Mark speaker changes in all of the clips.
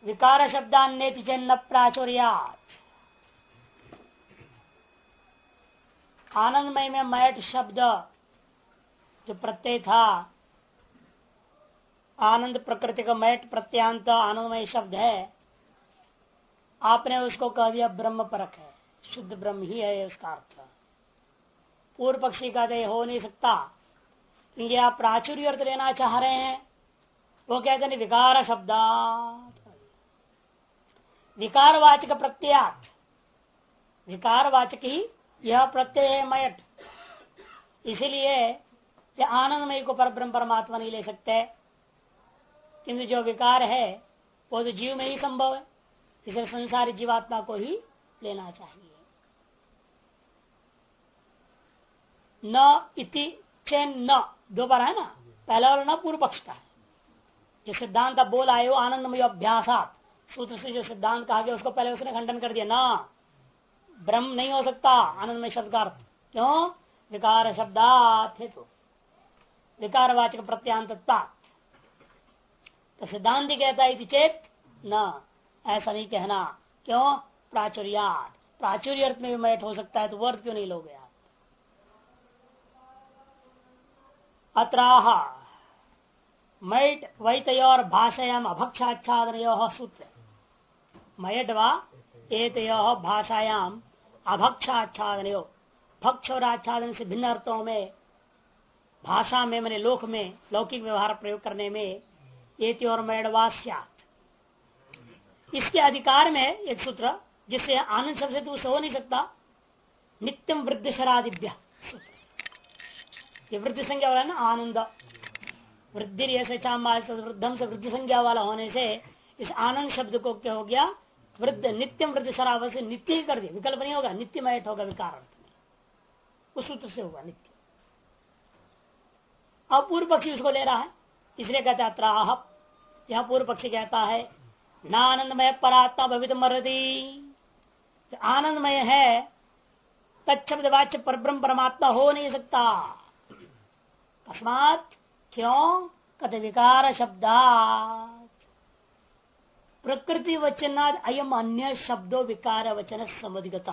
Speaker 1: विकार शब्दान्यति चन्न प्राचुर्यात्। आनंदमय में मैट शब्द जो प्रत्यय था, आनंद प्रकृति का मैट प्रत्यांत आनंदमय शब्द है, आपने उसको कह दिया ब्रह्म परक है, शुद्ध ब्रह्म ही है उसका अर्थ। पूर्व पक्षी का दे हो नहीं सकता, क्योंकि आप प्राचुर्य अर्थ लेना चाह रहे हैं। वो कहते हैं विकार शब्दात्, विकारवाचक प्रत्ययात, विकारवाचक ही यह प्रत्यय है मयट। इसीलिए यह आनंदमय को परब्रह्म परमात्मा नहीं ले सकते, किंतु जो विकार है वो तो जीव में ही संभव है, इसलिए संसारी जीवात्मा को ही लेना चाहिए। न इति चेन न, दो बार है ना, पहला वाला न पूर्व पक्ष का है। जो सिद्धांत बोल आये हो आनंदमय अभ्यासात, सूत्र से जो सिद्धांत कहा गया उसको पहले उसने खंडन कर दिया। ना, ब्रह्म नहीं हो सकता आनंदमय शब्द का अर्थ। क्यों? विकार शब्दात हेतु, विकारवाचक प्रत्यांतता। तो सिद्धांत कहता है चेत न, ऐसा नहीं कहना। क्यों? प्राचुर्यात, प्राचुर्य अर्थ में भी मैट हो सकता है, तो वर्त क्यों नहीं लोगे आप? अत्राह मैट वैतयोर भाषायाम अभक्षाच्छादनयोः सूत्र। मैट व एतयोः भाषायाम अभक्षाच्छादनयोः, भक्ष और आच्छादन से भिन्न अर्थों में भाषा में मैंने लोक में लौकिक व्यवहार प्रयोग करने में एतयोर मैडवास्यात्, इसके अधिकार में एक सूत्र जिससे आनंद शब्द से तो उसे हो नहीं सकता। नित्यम वृद्ध शरादिभ्य सूत्र, ये वृद्धि संज्ञा वाला है ना, आनंद वृद्धि ऐसे वृद्धम से वृद्धि संज्ञा वाला होने से इस आनंद शब्द को क्या हो गया? वृद्ध, नित्यम वृद्ध शराब से नित्य ही कर दिया, विकल्प नहीं होगा, नित्य मैट होगा विकार अर्थ में, उस सूत्र से होगा नित्य। अब पूर्व पक्षी उसको ले रहा है, इसलिए कहता है त्राह, यह पूर्व पक्षी कहता है न आनंदमय परात्मा भवित मरदी, आनंदमय है तत्शब्द वाच्य परब्रह्म परमात्मा हो नहीं सकता। अकस्मात क्यों? कहते विकार शब्दात् प्रकृति वचनाद अयम अन्य शब्दों विकार वचन समुदिगता।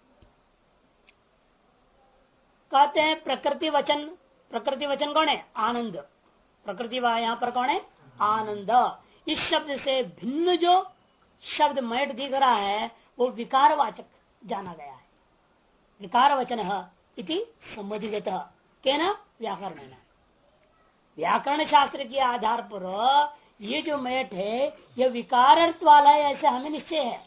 Speaker 1: कहते हैं प्रकृति वचन, प्रकृति वचन कौन है? आनंद। प्रकृति यहाँ पर कौन है? आनंद। इस शब्द से भिन्न जो शब्द मैट दिख रहा है वो विकारवाचक जाना गया है। विकार वचन इति समुदिगत केन? व्याकरण। व्याकरण शास्त्र के आधार पर ये जो मैट है यह विकार अर्थ वाला है, ऐसे हमें निश्चय है।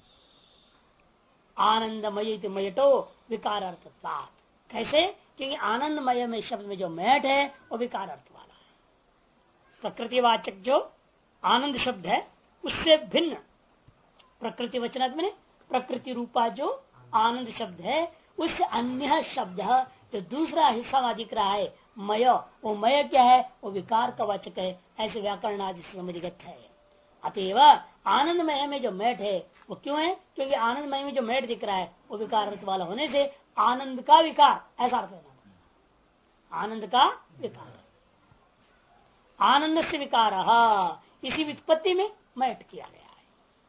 Speaker 1: आनंदमय मयटो विकार अर्थ। कैसे? क्योंकि आनंदमय में शब्द में जो मैट है वो विकार अर्थ वाला है। प्रकृतिवाचक जो आनंद शब्द है उससे भिन्न प्रकृति वचनात् में प्रकृति रूपा जो आनंद शब्द है उससे अन्य शब्द जो दूसरा हिस्सा में दिख रहा है मय, वो मय क्या है? वो विकार का वाचक है, ऐसे व्याकरण आदि समझगत है। अतएव आनंदमय में जो मैट है वो क्यों है? क्योंकि आनंदमय में जो मैट दिख रहा है वो विकार अर्थ वाला होने से आनंद का विकार, ऐसा अर्थ है। आनंद का विकार, आनंद से विकार, इसी व्युत्पत्ति में मैट किया गया है।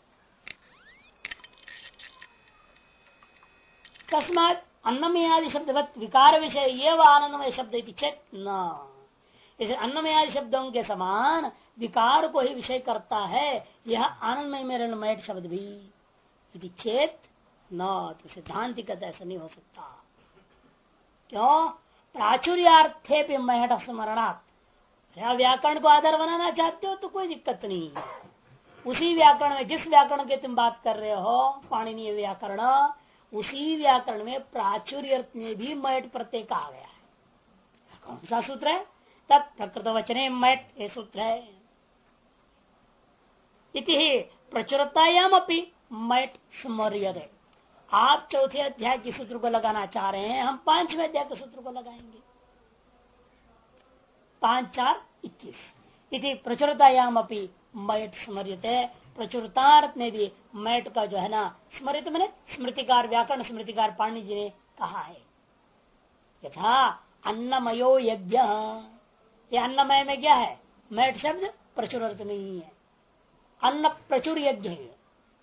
Speaker 1: तस्मात् अन्नमयादि शब्दवत विकार विषय ये व आनंदमय शब्द चेत न, इसे अन्नमयादि शब्दों के समान विकार को ही विषय करता है यह आनंदमय में मैट शब्द भी चेत न, तो सिद्धांति कहता ऐसा नहीं हो सकता। क्यों? प्राचुर्यार्थे पे महट स्मरणात्, व्याकरण को आधार बनाना चाहते हो तो कोई दिक्कत नहीं। उसी व्याकरण में, जिस व्याकरण की तुम बात कर रहे हो पाणिनीय व्याकरण, उसी व्याकरण में प्राचुर्य अर्थ में भी मैट प्रत्यय कहा गया है। कौन सा सूत्र है? तब प्रकृत वचने मैट, ये सूत्र है। इति प्रचुरतायाम अपनी मैट स्मर्यते। आप चौथे अध्याय के सूत्र को लगाना चाह रहे हैं, हम 5वें अध्याय के सूत्र को लगाएंगे। 5, 4, 21। इति प्रचुरतायाम अपनी मैट स्मर्यते, प्रचुरतार्थ में भी मैट का जो है ना स्मृत मैंने स्मृतिकार, व्याकरण स्मृतिकार पाणिनि जी ने कहा है। यथा अन्नमयो यज्ञ, ये अन्नमय में क्या है? मैट शब्द प्रचुर अर्थ में ही है। अन्न प्रचुर यज्ञ है,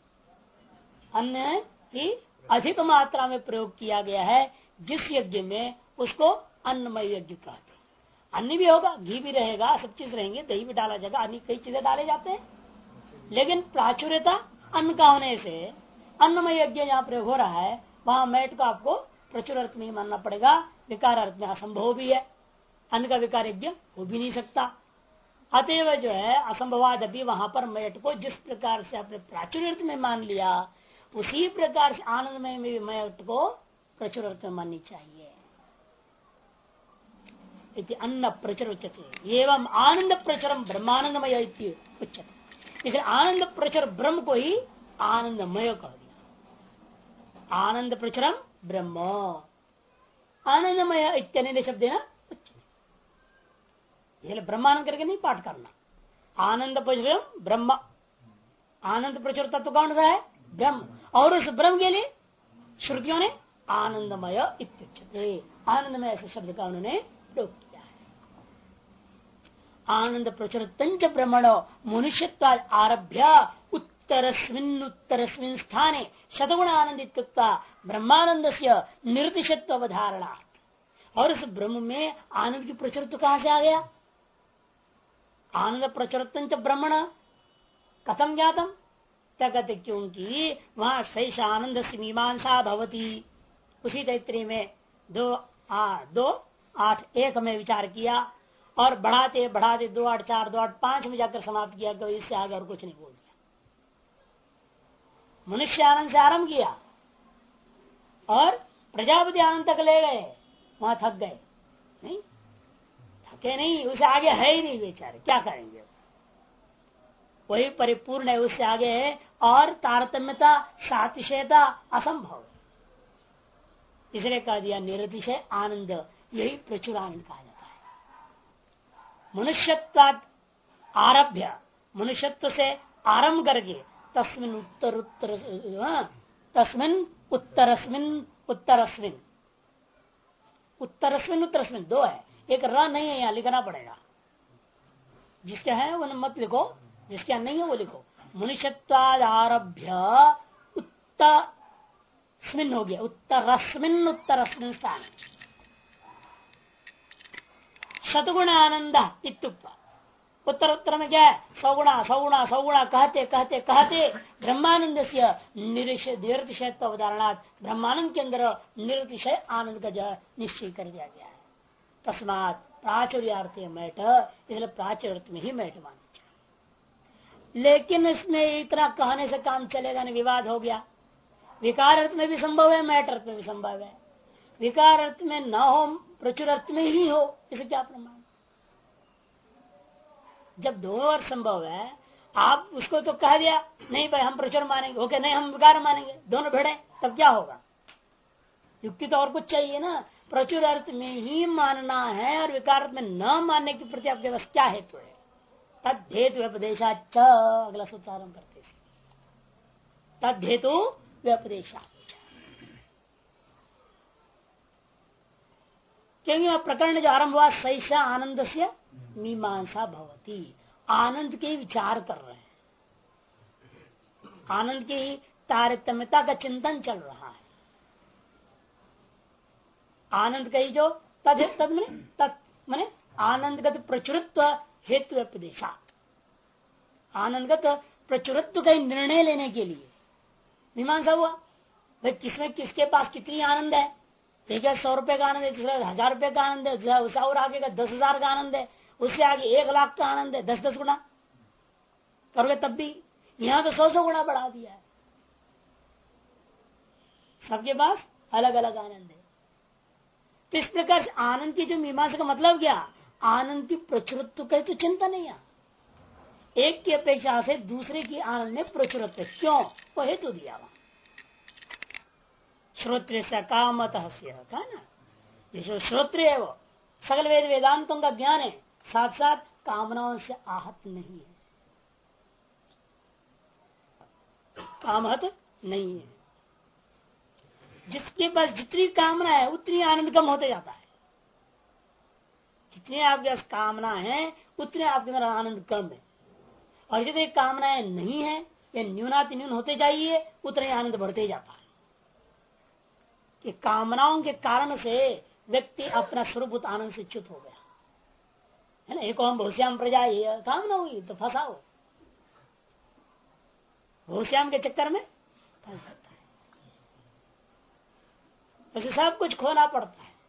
Speaker 1: अन्न की अधिक मात्रा में प्रयोग किया गया है जिस यज्ञ में उसको अन्नमय यज्ञ कहते हैं। अन्न भी होगा, घी भी रहेगा, सब चीज रहेंगे, दही भी डाला जाएगा, अन्य कई चीजें डाले जाते हैं, लेकिन प्राचुर्यता अन्न का होने से अन्नमय यज्ञ जहाँ प्रयोग हो रहा है वहां मैट को आपको प्रचुर अर्थ में ही मानना पड़ेगा, विकार अर्थ में असंभव भी है, अन्न का विकार यज्ञ हो भी नहीं सकता। अतएव जो है असंभवाद अभी वहां पर मैट को जिस प्रकार से आपने प्राचुर्य अर्थ में मान लिया उसी प्रकार से आनंदमय में भी मैट को प्रचुर अर्थ में माननी चाहिए। अन्न प्रचुर उच्चते एवं आनंद प्रचुरम ब्रह्मानंदमय उच्चते, इसलिए आनंद प्रचुर ब्रह्म को ही आनंदमय कह दिया। आनंद प्रचुरम ब्रह्म आनंदमय इत्यादि शब्द है ना, इसलिए ब्रह्मानंद करके नहीं पाठ करना। आनंद प्रचुरम ब्रह्म, आनंद प्रचुर तत्व कौन सा है? ब्रह्म, और उस ब्रह्म के लिए श्रुतियों ने आनंदमय इत्युच्यते, आनंदमय ऐसे शब्द का उन्होंने प्रयोग किया है। आनंद प्रचुर तंच ब्रह्मणो मनुष्यत्व आरभ्य उत्तरस्मिन् स्थाने शतगुण आनंदित ब्रह्मानंद से निर्दिशत्व अवधारणा। और उस ब्रह्म में आनंद की प्रचुरत्व कहां से आ गया? आनंद प्रचुरत्व ब्रह्मण कथम ज्ञातम, क्या कहते? क्योंकि वहां सैष आनंद से मीमांसा भवती, उसी तैत्रीय में 2:8:1 में विचार किया और बढ़ाते बढ़ाते 2:8:4 2:8:5 में जाकर समाप्त किया, तो इससे आगे और कुछ नहीं बोल दिया। मनुष्य आनंद से आरंभ किया और प्रजापति आनंद तक ले गए, वहां थक गए नहीं, थके नहीं, उसे आगे है ही नहीं बेचारे, क्या करेंगे? वही परिपूर्ण है, उससे आगे है और तारतम्यता सातिशयता असंभव, इसलिए कह दिया निरतिशय आनंद, यही प्रचुर आनंद कहा जाता है। मनुष्यत्वाद आरभ्य, मनुष्यत्व से आरंभ करके तस्मिन उत्तरस्मिन दो है, एक र नहीं है, यहाँ लिखना पड़ेगा, जिसके है वो मत लिखो, जिसके यहाँ नहीं है वो लिखो। मनुष्यत्वाद आरभ्य उत्तरस्मिन हो गया, उत्तरस्मिन स्थान शतगुण आनंद इत्युक्ता। उत्तर उत्तर में क्या है? सौगुणा सौगुणा सौगुणा कहते कहते कहते ब्रह्मानंद से निरतिशय अवधारणात्, ब्रह्मानंद के अंदर निरतिशय आनंद का जो निश्चय कर दिया गया है। तस्मात प्राचुर्यार्थ मैट, इसलिए प्राचुर्य में ही मैट मानना चाहिए। लेकिन इसमें इतना कहने से काम चलेगा नहीं, विवाद हो गया। विकार अर्थ में भी संभव है, मैट अर्थ में भी संभव है। विकार अर्थ में न हो, प्रचुर अर्थ में ही हो, इसे क्या प्रमाण? जब दोनों अर्थ संभव है, आप उसको तो कह दिया नहीं भाई हम प्रचुर मानेंगे, ओके नहीं हम विकार मानेंगे, दोनों भिड़े, तब क्या होगा? युक्ति तो और कुछ चाहिए ना। प्रचुर अर्थ में ही मानना है और विकार अर्थ में न मानने के प्रति आपके पास क्या हेतु है? तद्धेतु व्यपदेशा, अगला सूत्र आरंभ करते, तद्धेतु व्यपदेशा, क्योंकि वह प्रकरण जो आरंभ हुआ सैषा आनंद से मीमांसा भवती, आनंद के विचार कर रहे हैं, आनंद की तारतम्यता का चिंतन चल रहा है। आनंद का ही जो तद मने आनंदगत प्रचुरत्व हेतु व्यपदेशा, आनंदगत प्रचुरत्व का निर्णय लेने के लिए मीमांसा हुआ। भाई किसमें किसके पास कितनी आनंद है? एक 100 रुपए का आनंद है, दूसरा 1000 रुपए का आनंद है, उससे और आगे का 10,000 का आनंद है, उससे आगे 1,00,000 का आनंद है। 10-10 गुना करोगे तब भी, यहाँ तो 100 गुना बढ़ा दिया है। सबके पास अलग अलग आनंद है। तो इस प्रकार से आनंद की जो मीमांसा का मतलब क्या? आनंद की प्रचुरत्व का तो चिंता नहीं है, एक की अपेक्षा से दूसरे की आनंद में प्रचुरत्व क्यों, वो हेतु दिया वहां। श्रोत्र से कामत कहा ना, जो श्रोत्र है वो सकल वेद वेदांतों का ज्ञान है, साथ साथ कामनाओं से आहत नहीं है, कामहत नहीं है। जिसके पास जितनी कामना है उतनी आनंद कम होते जाता है। जितनी आपके पास कामना है उतने आपके अंदर आनंद कम है। और जितनी कामनाएं नहीं है ये न्यूनातिन्यून होते जाइए उतना ही आनंद बढ़ते जाता है कि कामनाओं के कारण से व्यक्ति अपना स्वरूप आनंद से च्युत हो गया है ना। एक हम भूश्याम प्रजा कामना हुई तो फंसाओ, भूश्याम के चक्कर में फंस जाता है, उसे सब कुछ खोना पड़ता है।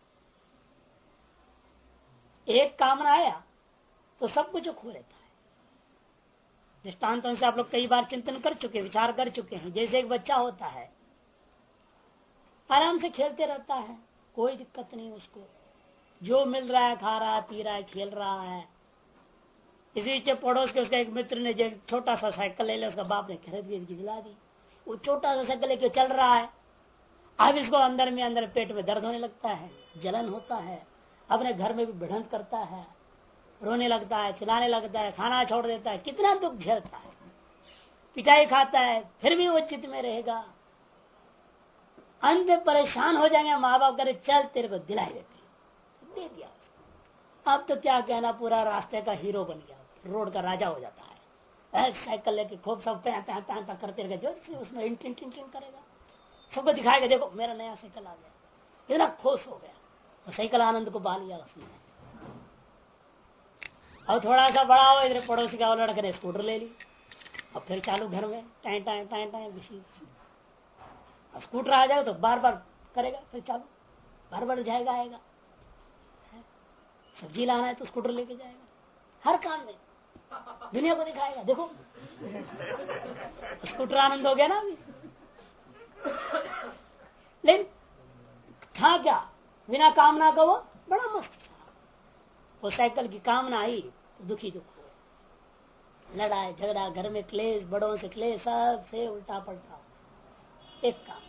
Speaker 1: एक कामना आया तो सब कुछ खो लेता है। दृष्टांतों से आप लोग कई बार चिंतन कर चुके, विचार कर चुके हैं। जैसे एक बच्चा होता है, आराम से खेलते रहता है, कोई दिक्कत नहीं उसको, जो मिल रहा है खा रहा है, पी रहा है, खेल रहा है। इसी बीच पड़ोस के उसका एक मित्र ने जो छोटा सा साइकिल ले लिया, उसका बाप ने खरीद के दिला दी। वो छोटा सा साइकिल लेके चल रहा है। अब इसको अंदर पेट में दर्द होने लगता है, जलन होता है, अपने घर में भी भिड़ंत करता है, रोने लगता है, चिल्लाने लगता है, खाना छोड़ देता है, कितना दुख झेलता है, पिटाई खाता है, फिर भी वो चित्त में रहेगा। अंत में परेशान हो जाएंगे, माँ बाप करे चल तेरे को दिलाई देते, दे दिया। अब तो क्या कहना, पूरा रास्ते का हीरो बन गया, रोड का राजा हो जाता है। साइकिल लेके खूब सब करते रहेगा, जो उसमें इंट करेगा, सबको दिखाएगा देखो मेरा नया साइकिल आ गया, इतना खुश हो गया। तो साइकिल आनंद को पा लिया उसने। और थोड़ा सा बड़ा हो, इधर पड़ोसी का लड़के ने स्कूटर ले ली, अब फिर चालू घर में time time time time scooter आ जाए तो बार बार करेगा, फिर चालू बार बार जाएगा आएगा। सब्जी लाना है तो स्कूटर लेके जाएगा, हर काम में दुनिया को दिखाएगा देखो। स्कूटर आनंद हो गया ना अभी। लेकिन था क्या, बिना कामना का वो बड़ा मस्त था। वो साइकिल की कामना आई तो दुखी दुख हो, लड़ाई झगड़ा, घर में क्लेश, बड़ों से क्लेश, सब से उल्टा पलटा। एक काम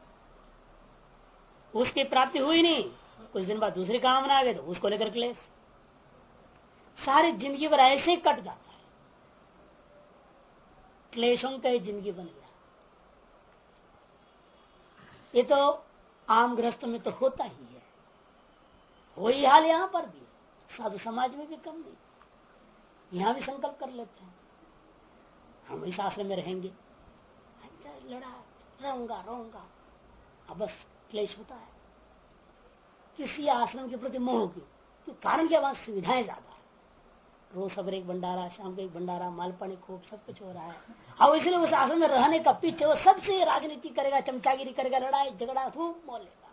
Speaker 1: उसकी प्राप्ति हुई नहीं, कुछ दिन बाद दूसरी कामना आ गई तो उसको लेकर क्लेश। सारी जिंदगी भर ऐसे ही कट जाता है, क्लेशों का ही जिंदगी बन गया। ये तो आम गृहस्थ में तो होता ही है, वही हाल यहाँ पर भी, साधु समाज में भी कम नहीं। यहाँ भी संकल्प कर लेते हैं हम इस आश्रम में रहेंगे, अच्छा लड़ा रहूंगा, अब बस क्लेश होता है। किसी आश्रम के प्रति मोह की तो कारण क्या, वहां सुविधाएं ज्यादा है, रोज सवेरे एक भंडारा, शाम को एक भंडारा, माल पानी खूब सब कुछ हो रहा है। और इसलिए उस आश्रम में रहने का पीछे वो सबसे राजनीति करेगा, चमचागिरी करेगा, लड़ाई झगड़ा खूब मोल लेगा।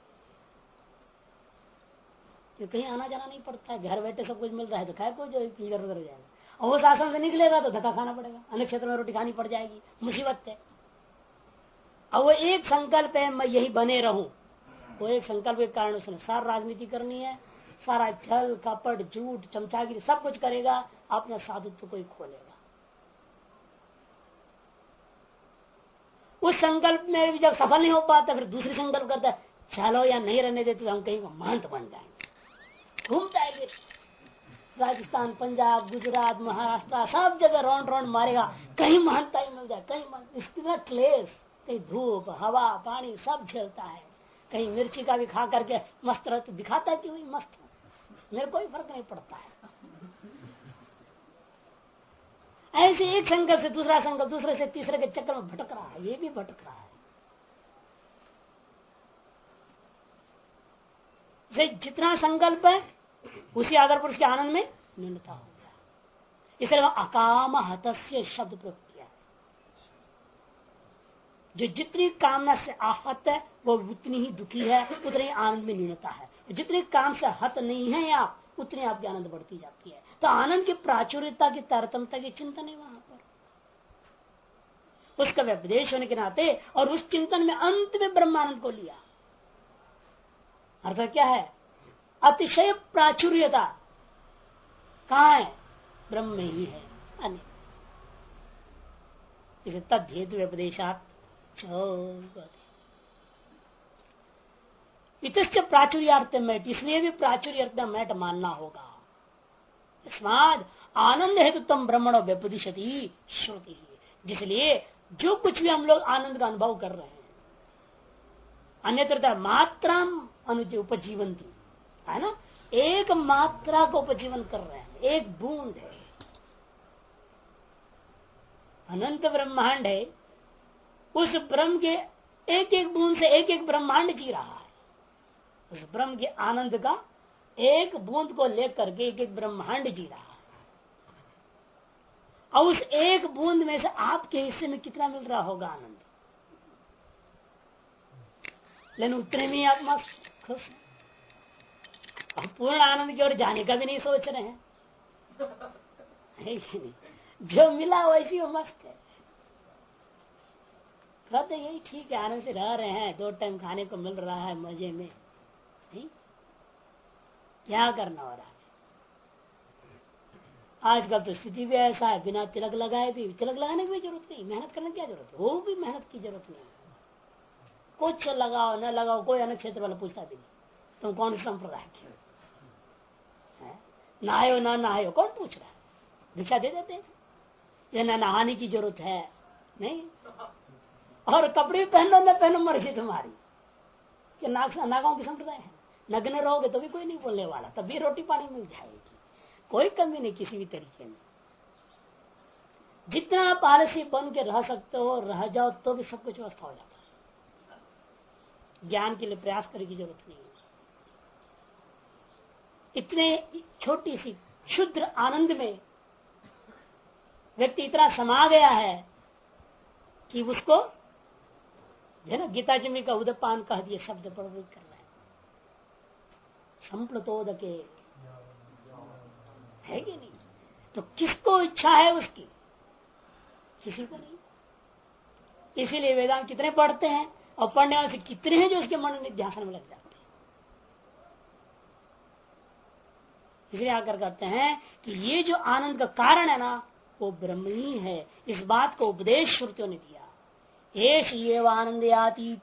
Speaker 1: तो कहीं आना जाना नहीं पड़ता है, घर बैठे सब कुछ मिल रहा है तो खाए को जो इधर उधर जाएगा। और उस आश्रम से निकलेगा तो धक्का खाना पड़ेगा, अन्य क्षेत्र में रोटी खानी पड़ जाएगी, मुसीबत है। और वो एक संकल्प है मैं यही बने रहूं, वो एक संकल्प के कारण उसने सारा राजनीति करनी है, सारा छल कपट झूठ चमचागिरी सब कुछ करेगा, अपना साधुत्व को ही खोलेगा। उस संकल्प में भी जब सफल नहीं हो पाता फिर दूसरी संकल्प करता है, चलो या नहीं रहने देते तो हम कहीं महंत बन जाएंगे, घूम जाएंगे राजस्थान, पंजाब, गुजरात, महाराष्ट्र सब जगह राउंड राउंड मारेगा, कहीं महंता ही मिल जाए, कहीं इसका क्लेश, कहीं धूप हवा पानी सब झेलता है, कहीं मिर्ची का भी खा करके मस्त रहता, दिखाता है कि वही मस्त है, मेरे कोई फर्क नहीं पड़ता है। ऐसे एक संकल्प से दूसरा संकल्प, दूसरे से तीसरे के चक्कर में भटक रहा है, ये भी भटक रहा है। जितना संकल्प है उसी आधार पर उसके आनंद में न्यूनता हो गया, इसलिए अकाम हतस्य शब्द प्रयोग किया। जो जितनी कामना से आहत है वो उतनी ही दुखी है, उतनी आनंद में न्यूनता है। जितनी काम से हत नहीं है आप, उतनी आपकी आनंद बढ़ती जाती है। तो आनंद की प्राचुर्यता की तारतम्यता की चिंतन है वहां पर, उसका व्यपदेश होने के नाते, और उस चिंतन में अंत में ब्रह्मानंद को लिया। अर्थात क्या है, अतिशय प्राचुर्यता कहाँ है, ब्रह्म में ही है, अन्य इसे तद्धेतु व्यपदेशात इतश्च प्राचुर्यार्थ में, इसलिए भी प्राचुर्य मैट मानना होगा। स्माद आनंद हेतु तम ब्रह्मणो व्यपदिशति श्रुति, जिसलिए जो कुछ भी हम लोग आनंद का अनुभव कर रहे हैं, अन्यत्र मात्रा उपजीवंती है ना, एक मात्रा को उपजीवन कर रहे हैं, एक बूंद है, अनंत ब्रह्मांड है, उस ब्रह्म के एक एक बूंद से एक एक ब्रह्मांड जी रहा है। उस ब्रह्म के आनंद का एक बूंद को लेकर के एक एक ब्रह्मांड जी रहा है। और उस एक बूंद में से आपके हिस्से में कितना मिल रहा होगा आनंद, लेकिन उतने में आप मस्त खुश हैं। और पूर्ण आनंद की ओर जाने का भी नहीं सोच रहे हैं, है कि नहीं? जो मिला वैसी वो मस्त है। कहते यही ठीक है, आनंद से रह रहे हैं, 2 टाइम खाने को मिल रहा है मजे में, नहीं? क्या करना हो रहा है? आजकल तो स्थिति भी ऐसा है, बिना तिलक लगाए भी, तिलक लगाने की भी जरूरत नहीं, मेहनत करने की क्या जरूरत है, वो भी मेहनत की जरूरत नहीं। कुछ लगाओ न लगाओ, कोई अन्य क्षेत्र वाला पूछता भी नहीं तुम कौन सा संप्रदाय के, नहायो ना नहायो कौन पूछ रहा है, भिक्षा दे देते हैं। ये न नहाने की जरूरत है नहीं, और कपड़े पहनो न पहनो मर्जी तुम्हारी, कि नागाओं की संप्रदाय है, नग्न रहोगे तो भी कोई नहीं बोलने वाला, तब भी रोटी पानी मिल जाएगी, कोई कमी नहीं किसी भी तरीके में। जितना आप आलसी बन के रह सकते हो रह जाओ तो भी सब कुछ व्यवस्था हो जाता है। ज्ञान के लिए प्रयास करने की जरूरत नहीं है। इतने छोटी सी क्षुद्र आनंद में व्यक्ति इतना समा गया है कि उसको है ना, गीता जी में का उदपान कह दिए शब्द प्रयोग कर रहे हैं, संप्लतोदके, है कि नहीं? तो किसको इच्छा है उसकी, किसी को नहीं। इसीलिए वेदांत कितने पढ़ते हैं और पढ़ने वाले से कितने हैं जो उसके मन निध्यासन में लग जाते हैं। इसलिए आकर कहते हैं कि ये जो आनंद का कारण है ना वो ब्रह्म ही है। इस बात को उपदेश श्रुतियों ने दिया, एष एव आनंद याति,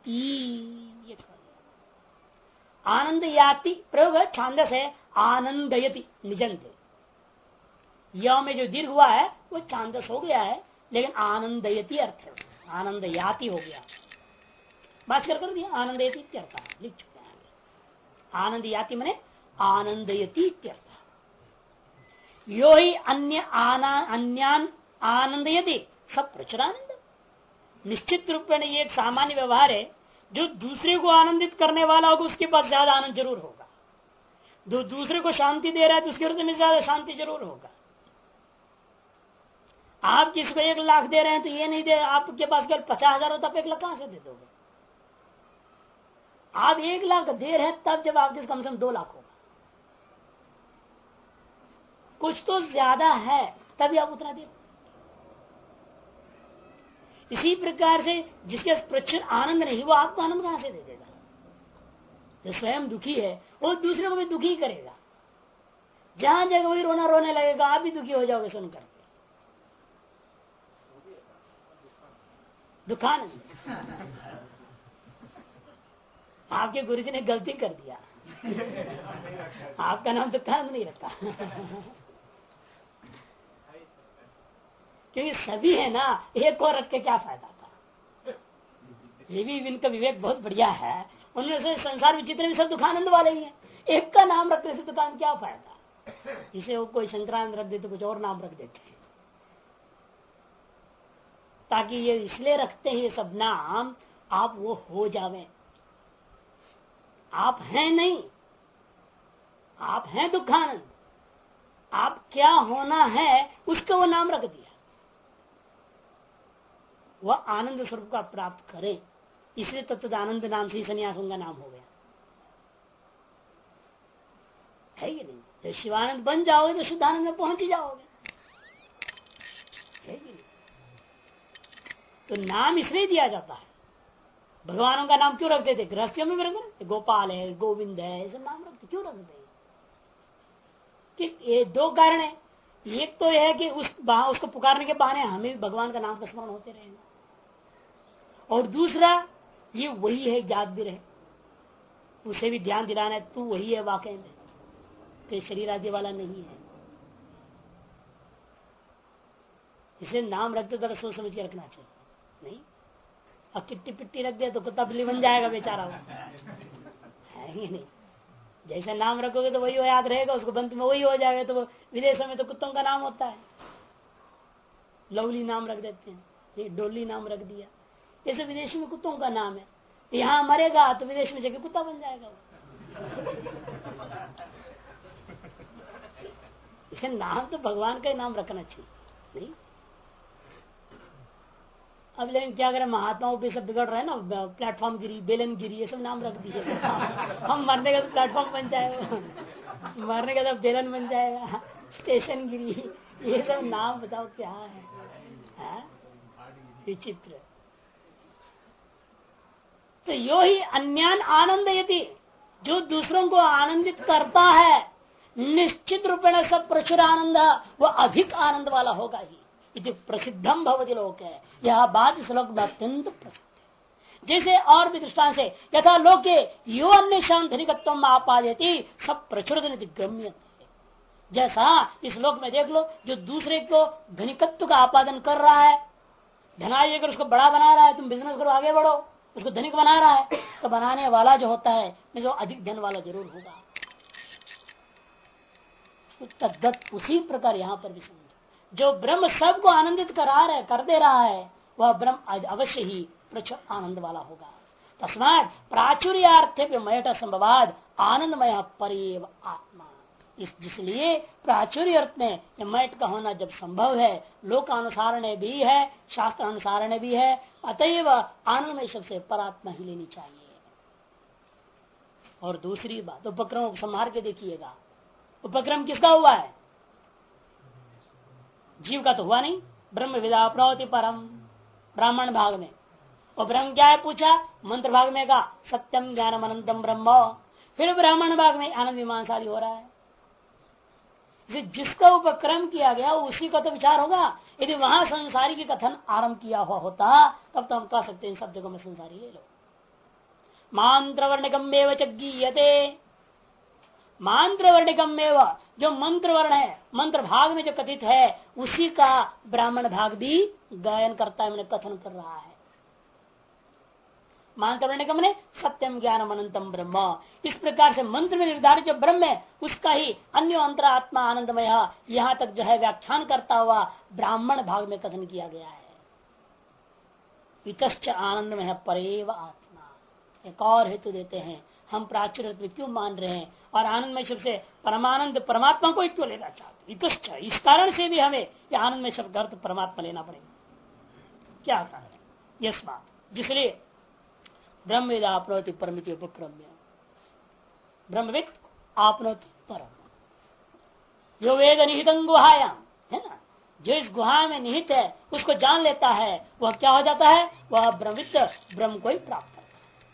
Speaker 1: आनंद याति प्रयोग है छांदस है, आनंदयति निजंते, यह में जो दीर्घ हुआ है वो छांदस हो गया है, लेकिन आनंदयति अर्थ है, आनंद याति हो गया, भास्कर कर दिया आनंदयति अर्थ लिख चुके हैं। आनंद याति मने आनंदयति अर्थ, यो ही अन्य अन्यान आनंदयति सब प्रचुरानंद। निश्चित रूप में ये एक सामान्य व्यवहार है, जो दूसरे को आनंदित करने वाला होगा उसके पास ज्यादा आनंद जरूर होगा, जो दूसरे को शांति दे रहा है तो उसके हृदय में ज्यादा शांति जरूर होगा। आप जिसको 1 लाख दे रहे हैं तो ये नहीं दे, आपके पास केवल 50,000 हो तो आप 1 लाख कहां से दे दोगे? आप 1 लाख दे रहे हैं तब जब आपके कम से कम 2 लाख होगा, कुछ तो ज्यादा है तभी आप उतना दे। इसी प्रकार से जिसके प्रचुर आनंद नहीं वो आपको आनंद कहां से दे देगा? जो स्वयं दुखी है वो दूसरे को भी दुखी करेगा, जहां जगह वही रोना रोने लगेगा, आप भी दुखी हो जाओगे सुनकर। दुखानंद आपके गुरु जी ने गलती कर दिया, आपका नाम दुखानंद नहीं रखा क्योंकि सभी है ना, एक और रख के क्या फायदा था। ये भी इनका विवेक बहुत बढ़िया है, उनमें से संसार में जितने भी सब दुखानंद वाले ही हैं, एक का नाम रखने से दुकान क्या फायदा। इसे वो कोई संक्रांत रख देते, कुछ और नाम रख देते हैं, ताकि ये इसलिए रखते हैं ये सब नाम, आप वो हो जावे। आप हैं नहीं, आप हैं दुखानंद, आप क्या होना है उसका वो नाम रख दिया, वह आनंद स्वरूप का प्राप्त करें, इसलिए तत्व आनंद नाम से सन्यासों का नाम हो गया, है कि नहीं? जब शिवानंद बन जाओगे तो शुद्धानंद में पहुंच ही जाओगे, है कि नहीं? तो नाम इसलिए दिया जाता है, भगवानों का नाम क्यों रखते थे? गृहस्थियों में भी रखते, गोपाल है, गोविंद है, ऐसे नाम रखते, क्यों रखते हैं? कि ये 2 कारण है, एक तो यह है कि उसको पुकारने के बहाने हमें भी भगवान का नाम का स्मरण होते रहेगा, और दूसरा ये वही है, याद भी रहे, उसे भी ध्यान दिलाना है, तू वही है वाकई में, तो शरीर आदि वाला नहीं है। इसे नाम रखते तो सोच समझ के रखना चाहिए, नहीं और किट्टी पिट्टी रख दिया तो कुत्ता बिल्ली बन जाएगा बेचारा, है ही नहीं। जैसे नाम रखोगे तो वही याद रहेगा, उसको बंद में वही हो जाएगा, तो विदेशों में तो कुत्तों का नाम होता है, लवली नाम रख देते हैं, ये डोली नाम रख दिया। ऐसे विदेशी में कुत्तों का नाम है, यहाँ मरेगा तो विदेश में जाके कुत्ता बन जाएगा। इसे नाम तो भगवान का ही नाम रखना चाहिए नहीं। अब लेकिन क्या करें, महात्माओं पे सब बिगड़ रहे हैं ना, प्लेटफॉर्म गिरी, बेलन गिरी, ये सब नाम रख दिए। हम मरने का तो प्लेटफॉर्म बन जाएगा, मरने का तो बेलन बन जाएगा, स्टेशन गिरी, ये सब नाम बताओ क्या है, विचित्र। तो यो ही अन्यान आनंद, यदि जो दूसरों को आनंदित करता है, निश्चित रूपेण सब प्रचुर आनंद, वह अधिक आनंद वाला होगा ही। इति प्रसिद्धम भवति लोक है, यह बात श्लोक में अत्यंत प्रसिद्ध है। जैसे और भी दृष्टांत से, यथा लोके यो अन्य शाम धनिकत्व आपादयति सब प्रचुर गम्य, जैसा इस लोक में देख लो, जो दूसरे को धनिकत्व का आपादन कर रहा है, धनाय अगर उसको बड़ा बना रहा है, तुम बिजनेस करो आगे बढ़ो, उसको धनिक बना रहा है, तो बनाने वाला जो होता है जो अधिक धन वाला जरूर होगा। तद्दत उसी प्रकार यहाँ पर भी समझो, जो ब्रह्म सबको आनंदित कर दे रहा है, वह ब्रह्म अवश्य ही प्रचुर आनंद वाला होगा। तस्मात् प्राचुर्यार्थे मयट संभवाद आनंदमय परेव आत्मा। जिसलिए प्राचुर्य अर्थ में मयट का होना जब संभव है, लोकानुसार ने भी है, शास्त्र अनुसार ने भी है, अतएव आनंदमय शब्द से परात्मा ही लेनी चाहिए। और दूसरी बात, उपक्रम संहार के देखिएगा, उपक्रम किसका हुआ है? जीव का तो हुआ नहीं। ब्रह्म विदा प्रवति परम, ब्राह्मण भाग में। और ब्रह्म क्या है पूछा? मंत्र भाग में का सत्यम ज्ञानम अनंतम ब्रह्म। फिर ब्राह्मण भाग में आनंद मीमांसा हो रहा है। जिसका उपक्रम किया गया उसी का तो विचार होगा। यदि वहां संसारी की कथन आरंभ किया हुआ होता तब तो हम कह सकते हैं इन सब जगहों में संसारी ले लो। मांत्रवर्णिकमेव च गीयते, मांत्रवर्णिकमेव जो मंत्र वर्ण है, मंत्र भाग में जो कथित है उसी का ब्राह्मण भाग भी गायन करता है, मैंने कथन कर रहा है। मांत्रवर्णिकम ने सत्यम ज्ञानम अनंतम ब्रह्म। इस प्रकार से मंत्र में निर्धारित जो ब्रह्म है उसका ही अन्य अंतर आत्मा आनंदमय, यहाँ तक जो है व्याख्यान करता हुआ ब्राह्मण भाग में कथन किया गया है। इतश्च आनंदमय परेव आत्मा। एक और हेतु देते हैं, हम प्राचुर्य क्यों मान रहे हैं और आनंदमय शब्द से परमानंद परमात्मा को क्यों लेना चाहते। इतश्च, इस कारण से भी हमें यह आनंदमय शब्द अर्थ परमात्मा लेना पड़ेगा। क्या कारण है? यस्मात्, जिसलिए ब्रह्मविद आपनोति परमिति उपक्रम्य, ब्रह्मविद आपनोति परम। जो वेद निहितं गुहायाम है ना, जो इस गुहा में निहित है उसको जान लेता है, वह क्या हो जाता है? वह ब्रह्मविद ब्रह्म को ही प्राप्त करता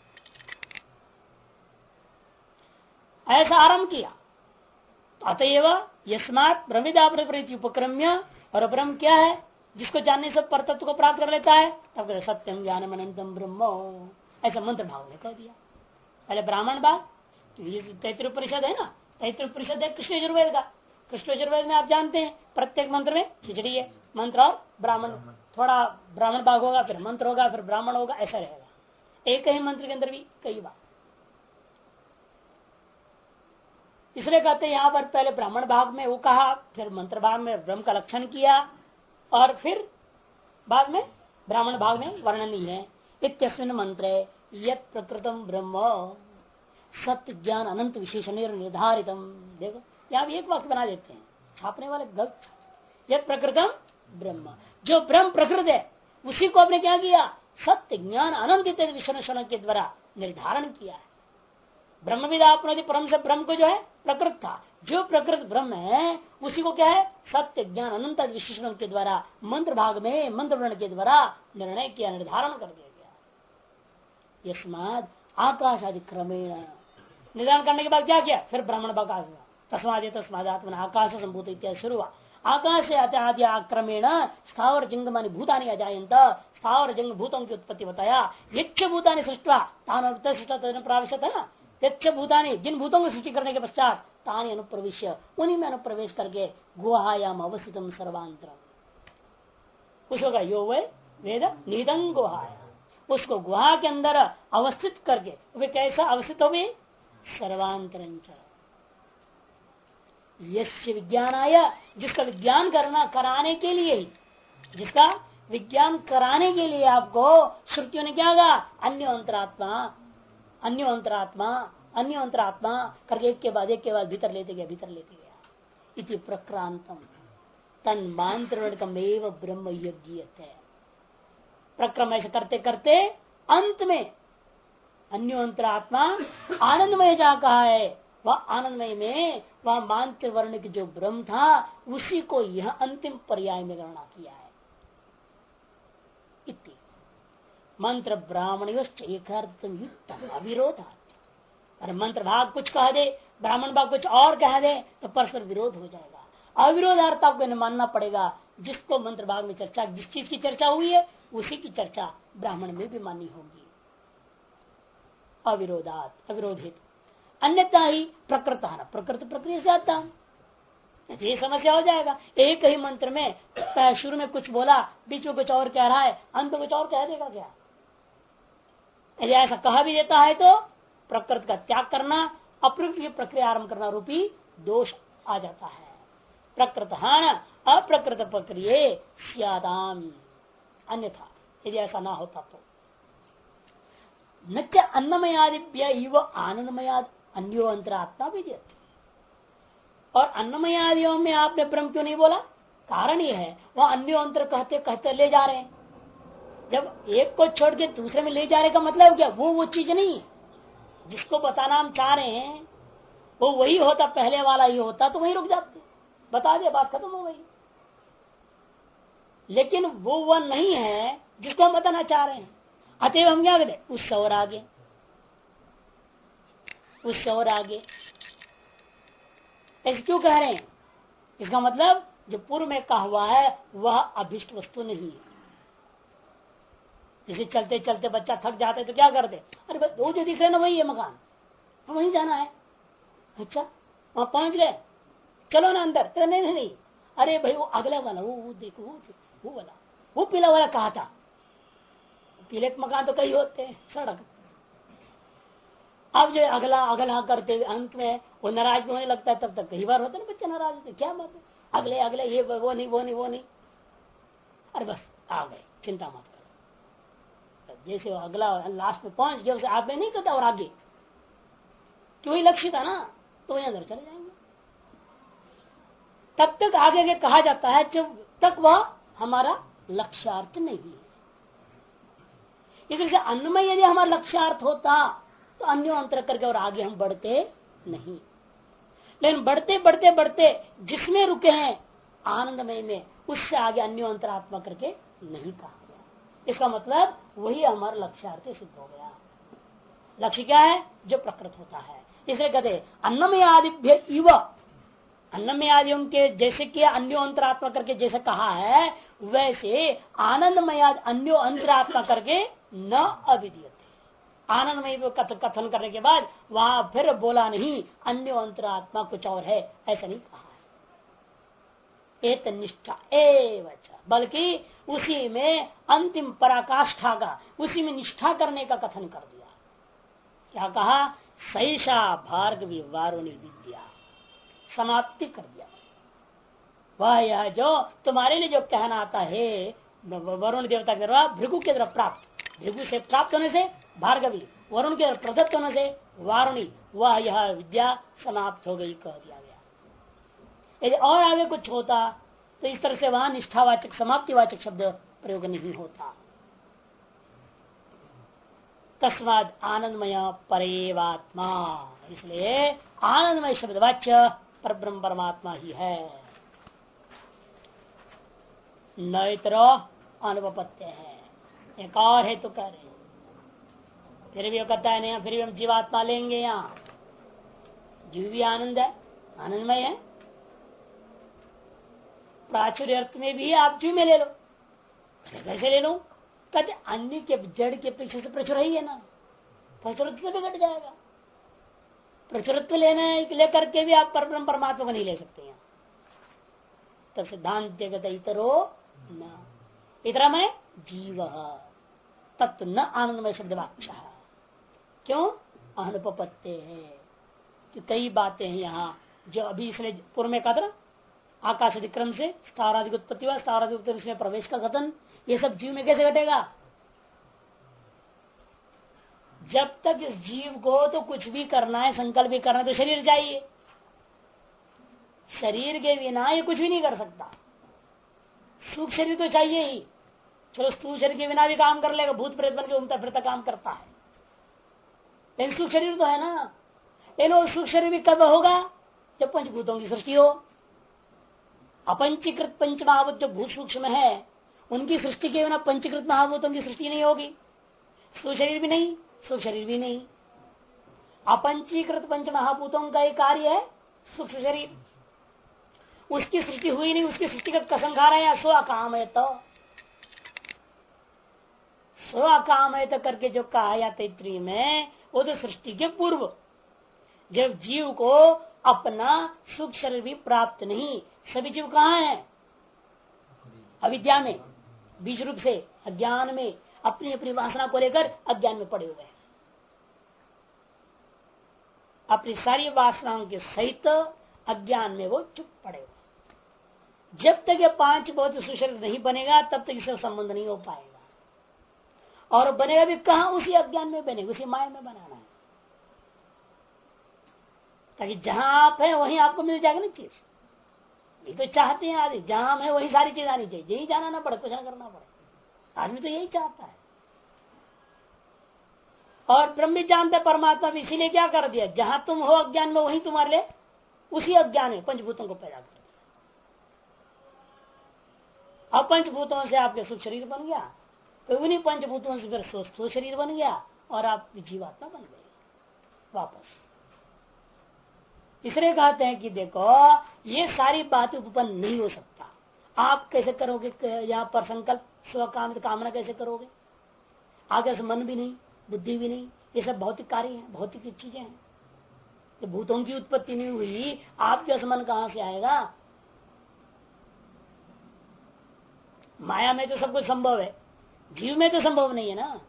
Speaker 1: है। ऐसा आरंभ किया। अतएव यस्मात् ब्रह्मविद आपनोति उपक्रम्य, और ब्रह्म क्या है? जिसको जानने से परतत्व को प्राप्त कर लेता है, तब सत्यम ज्ञानम अनंतम ब्रह्म, ऐसा मंत्र भाव ने कह दिया। पहले ब्राह्मण भाग, तैतृय परिषद है ना, तैतृय परिषद है कृष्ण यजुर्वेद का। कृष्ण यजुर्वेद में आप जानते हैं प्रत्येक मंत्र में खिचड़ी है, मंत्र और ब्राह्मण, थोड़ा ब्राह्मण भाग होगा फिर मंत्र होगा फिर ब्राह्मण होगा, ऐसा रहेगा। एक ही मंत्र के अंदर भी कई बार, इसलिए कहते हैं यहाँ पर पहले ब्राह्मण भाग में वो कहा, फिर मंत्र भाग में ब्रह्म का लक्षण किया और फिर बाद में ब्राह्मण भाग में वर्णन ही है। इत्यस्मिन् मंत्रे यत् प्रकृतम ब्रह्म सत्य ज्ञान अनंत विशेषण निर्धारितम। देखो यहाँ भी एक वाक्य बना देते हैं, छापने वाले गलत। यत् प्रकृतम ब्रह्म, जो ब्रह्म प्रकृत है उसी को आपने क्या किया? सत्य ज्ञान अनंत विशेषण के द्वारा निर्धारण किया है। ब्रह्मविद आपनोति परम से ब्रह्म को जो है प्रकृत था, जो प्रकृत ब्रह्म है उसी को क्या है? सत्य ज्ञान अनंत विशेषण के द्वारा मंत्र भाग में मंत्र वर्ण के द्वारा निर्णय किया, निर्धारण कर दिया गया। यस्माद आकाश आदि क्रमेण निर्धारण करने के बाद क्या किया? फिर ब्राह्मण भाग आ गया। तस्माद तस्माद आत्मा आकाश संभूत इत्यादि शुरू हुआ। आकाश आदि आक्रमेण स्थावर जंगमानी भूतानी अजायंत, स्थावर जंग भूतों की उत्पत्ति बताया। यक्ष भूतानी सृष्टवा तान प्राविशत है ना, यक्ष भूतानी जिन भूतों को सृष्टि करने के पश्चात तानी अनुप्रवेश, उन्हीं में अनुप्रवेश करके गुहायाम अवस्थितम सर्वांतरम, कुछ होगा यो वे वेद निधं गुहाया, उसको गुहा के अंदर अवस्थित करके वे कैसा अवस्थित हो गए? सर्वांतरं यस्य विज्ञान आया, जिसका विज्ञान करना कराने के लिए ही जिसका विज्ञान कराने के लिए आपको श्रुतियों ने क्या कहा, अन्य अंतरात्मा अन्य अंतरात्मा अन्य अंतरात्मा करके एक के बाद भीतर लेते गया इति प्रक्रांतम तन्मांत्रणकमेव ब्रह्म यज्ञ। प्रक्रम ऐसे करते करते अंत में अन्य अंतरात्मा आनंदमय जा कहा है, वह आनंदमय में वह मांत्र वर्ण की जो ब्रह्म था उसी को यह अंतिम पर्याय में गणना किया है। इति मंत्र ब्राह्मणयोश्च एकार्थम युक्तम अविरोधा। अरे मंत्र भाग कुछ कह दे, ब्राह्मण भाग कुछ और कह दे तो परस्पर विरोध हो जाएगा। अविरोधार्थ आपको मानना पड़ेगा। जिसको मंत्र भाग में चर्चा, जिस चीज की चर्चा हुई है उसी की चर्चा ब्राह्मण में भी माननी होगी। अविरोधात अविरोधित, अन्यथा ही प्रकृत प्रक्रिया से आता, ये समस्या हो जाएगा। एक ही मंत्र में शुरू में कुछ बोला, बीच में कुछ और कह रहा है, अंत में कुछ और कह देगा क्या? यदि ऐसा कहा भी देता है तो प्रकृति का त्याग करना, अप्रकृत प्रक्रिया आरंभ करना रूपी दोष आ जाता है। प्रकृत हान अप्रकृत प्रक्रिया स्यादाम, अन्यथा यदि ऐसा ना होता तो न च अन्नमयादिभ्य इव आनंदमयाद अन्यो अंतरात्मा भी देते। और अन्नमयादियों में आपने ब्रह्म क्यों नहीं बोला? कारण यह है वह अन्यो अंतर कहते कहते ले जा रहे हैं। जब एक को छोड़ के दूसरे में ले जा रहे का मतलब क्या? वो चीज नहीं है जिसको बताना हम चाह रहे हैं, वो वही होता, पहले वाला ही होता तो वही रुक जाते, बता दे, बात खत्म हो गई। लेकिन वो नहीं है जिसको हम बताना चाह रहे हैं। अतएव हम क्या करें, उससे और आगे, उससे और आगे ऐसे क्यों कह रहे हैं? इसका मतलब जो पूर्व में कहा हुआ है वह अभिष्ट वस्तु नहीं है। जैसे चलते चलते बच्चा थक जाता है तो क्या करते, अरे बस वो जो दिख रहे ना वही है मकान, हम वहीं जाना है। अच्छा वहां पहुंच गए, चलो ना अंदर। तो नहीं, अरे भाई वो अगला वाला, वो देखो वो वाला, वो पीला वाला कहा था। पीले मकान तो कई होते हैं, सड़क। अब जो अगला अगला करते अंत में वो नाराज होने लगता है। तब तक कई बार होते ना बच्चे नाराज होते, क्या बात है, अगले अगले ये वो नहीं। अरे बस आ गए, चिंता मत करो। जैसे वो अगला लास्ट में पहुंच गया, उसे आप में नहीं करता और आगे क्यों ही लक्ष्य था ना, तो वही अंदर चले जाएंगे। तब तक आगे कहा जाता है जब तक वह हमारा लक्ष्यार्थ नहीं है। इसलिए अन्नमय यदि हमारा लक्ष्यार्थ होता तो अन्य अंतर करके और आगे हम बढ़ते नहीं। लेकिन बढ़ते बढ़ते बढ़ते जिसमें रुके हैं आनंदमय में, उससे आगे अन्य अंतरात्मा करके नहीं कहा गया। इसका मतलब वही हमारा लक्ष्यार्थ सिद्ध हो गया। लक्ष्य क्या है? जो प्रकृत होता है। इसलिए कहते अन्नमय आदिभ्य इव, अन्नमय आदियों के जैसे कि अन्यो अंतरात्मा करके जैसे कहा है, वैसे आनंदमय अन्यो अंतरात्मा करके न अविद्यते। आनंदमय कथन करने के बाद वहां फिर बोला नहीं अन्यो अंतरात्मा कुछ और है, ऐसा नहीं कहा है। एक निष्ठा एवं, बल्कि उसी में अंतिम पराकाष्ठा का, उसी में निष्ठा करने का कथन कर दिया। क्या कहा? सैषा भार्गवी वारुणी विद्या, समाप्ति कर दिया। वह यह जो तुम्हारे लिए जो कहना आता है वरुण देवता के द्वारा भृगु के द्वारा प्राप्त, भृगु से प्राप्त होने से भार्गवी, वरुण के प्रदत्त होने से वारुणी, वह यह विद्या समाप्त हो गई कह दिया गया। यदि और आगे कुछ होता तो इस तरह से वहां निष्ठावाचक समाप्तिवाचक शब्द प्रयोग नहीं होता। तस्माद आनंदमय परेवात्मा, इसलिए आनंदमय शब्द वाच्य पर ब्रह्म परमात्मा ही है। न इतरो अनुपत्य है। एक और है तो कह रहे, फिर भी वो कहता है नहीं, फिर भी हम जीवात्मा लेंगे। यहाँ जीव भी आनंद है, आनंदमय है। प्राचुर्य अर्थ में भी आप जीव में ले लो, कैसे ले लो? कहते अन्य के जड़ के पीछे से प्रचुर ही है ना, प्रचुरत्व भी घट जाएगा। प्रचुरत्व लेकर के भी आप परब्रह्म परमात्मा को नहीं ले सकते हैं। तब सिद्धांत इतरो न, इतरा में जीव तत्व न आनंदमय शब्द वाच्य। क्यों? अनुपपत्ते है कि कई बातें हैं यहाँ जो अभी इसलिए पूर्व में कहा था, आकाश अधिक्रम से स्थावरादि की उत्पत्ति हुआ, स्थावरादि उत्पत्ति में प्रवेश का कथन, ये सब जीव में कैसे घटेगा? जब तक इस जीव को तो कुछ भी करना है, संकल्प भी करना है, तो शरीर चाहिए। शरीर के बिना ये कुछ भी नहीं कर सकता। सूक्ष्म शरीर तो चाहिए ही, चलो स्थूल शरीर के बिना भी काम कर लेगा, भूत प्रेत बन के घूमता फिरता काम करता है, लेकिन सूक्ष्म शरीर तो है ना। लेकिन वो सूक्ष्म शरीर भी कब होगा? जब पंचभूतों की सृष्टि हो। अपंचीकृत पंच महाभूत जो भूत सूक्ष्म है, उनकी सृष्टि के बिना पंचीकृत महाभूतों की सृष्टि नहीं होगी। स्थूल शरीर भी नहीं, सूक्ष्म शरीर भी नहीं। अपंचीकृत पंच महाभूतों का एक कार्य है सूक्ष्म शरीर, उसकी सृष्टि हुई नहीं, उसकी सृष्टि का कसम खा रहे हैं। स्वकामयत करके जो कहा या तैतृय में, वो तो सृष्टि के पूर्व, जब जीव को अपना सूक्ष्म शरीर भी प्राप्त नहीं। सभी जीव कहाँ है? अविद्या में, बीज रूप से अज्ञान में, अपनी अपनी वासना को लेकर अज्ञान में पड़े हुए हैं। अपनी सारी वासनाओं के सहित अज्ञान में वो चुप पड़े हुए। जब तक ये पांच बहुत सुशरीर नहीं बनेगा, तब तक इससे संबंध नहीं हो पाएगा। और बनेगा भी कहां? उसी अज्ञान में बनेगा, उसी माया में बनाना है, ताकि जहां आप है वहीं आपको मिल जाएगा ना चीज। ये तो चाहते हैं आदमी, जहां हम है वही सारी चीज आनी चाहिए, यही जाना ना पड़े, कुछ ना करना पड़े। आदमी तो यही चाहता है। और ब्रह्म भी जानता है परमात्मा भी, इसीलिए क्या कर दिया? जहां तुम हो अज्ञान में, वहीं तुम्हारे लिए उसी अज्ञान में पंचभूतों को पैदा कर दिया। अब पंचभूतों से आपके सुख शरीर बन गया, तो उन्हीं पंचभूतों से फिर स्वस्थ शरीर बन गया और आप जीवात्मा बन गए वापस। इसलिए कहते हैं कि देखो, ये सारी बातें उपपन्न नहीं हो सकता। आप कैसे करोगे यहाँ पर संकल्प, स्वकाम कामना कैसे करोगे? आगे से मन भी नहीं, बुद्धि भी नहीं, ये सब भौतिक कार्य है, भौतिक चीजें हैं। तो भूतों की उत्पत्ति नहीं हुई, आप जैसे मन कहां से आएगा? माया में तो सब कुछ संभव है, जीव में तो संभव नहीं है ना।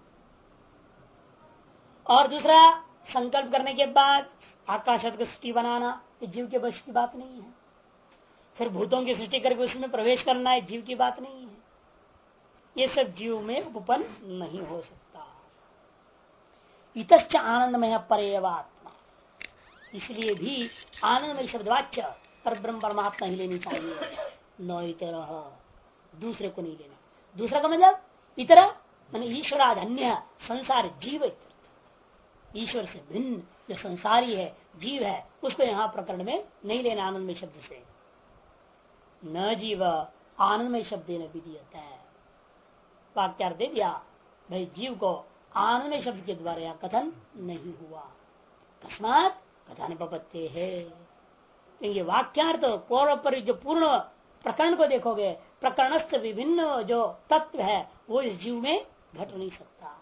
Speaker 1: और दूसरा, संकल्प करने के बाद आकाश की सृष्टि बनाना, ये जीव के बस की बात नहीं है। फिर भूतों की सृष्टि करके उसमें प्रवेश करना, है जीव की बात नहीं है। ये सब जीव में उपपन्न नहीं हो सकता। इतश्च आनंदमय परेवात्मा, इसलिए भी आनंदमय शब्दवाच्य पर ब्रह्म परमात्मा ही लेनी चाहिए, न इतर, दूसरे को नहीं लेना। दूसरा का मतलब इतर माने ईश्वराद अन्य, संसार जीव, ईश्वर से भिन्न जो संसारी है, जीव है, उसको यहाँ प्रकरण में नहीं लेना आनंदमय शब्द से। न जीव आनंदमय शब्द न विधीयत है, वाक्यार्थ दे दिया भाई, जीव को आनंदमय शब्द के द्वारा यह कथन नहीं हुआ। तस्मात कथन प्रपत्ति है, क्योंकि वाक्यार्थ पूर्व पर जो पूर्ण प्रकरण को देखोगे, प्रकरणस्थ विभिन्न जो तत्व है वो इस जीव में घट नहीं सकता।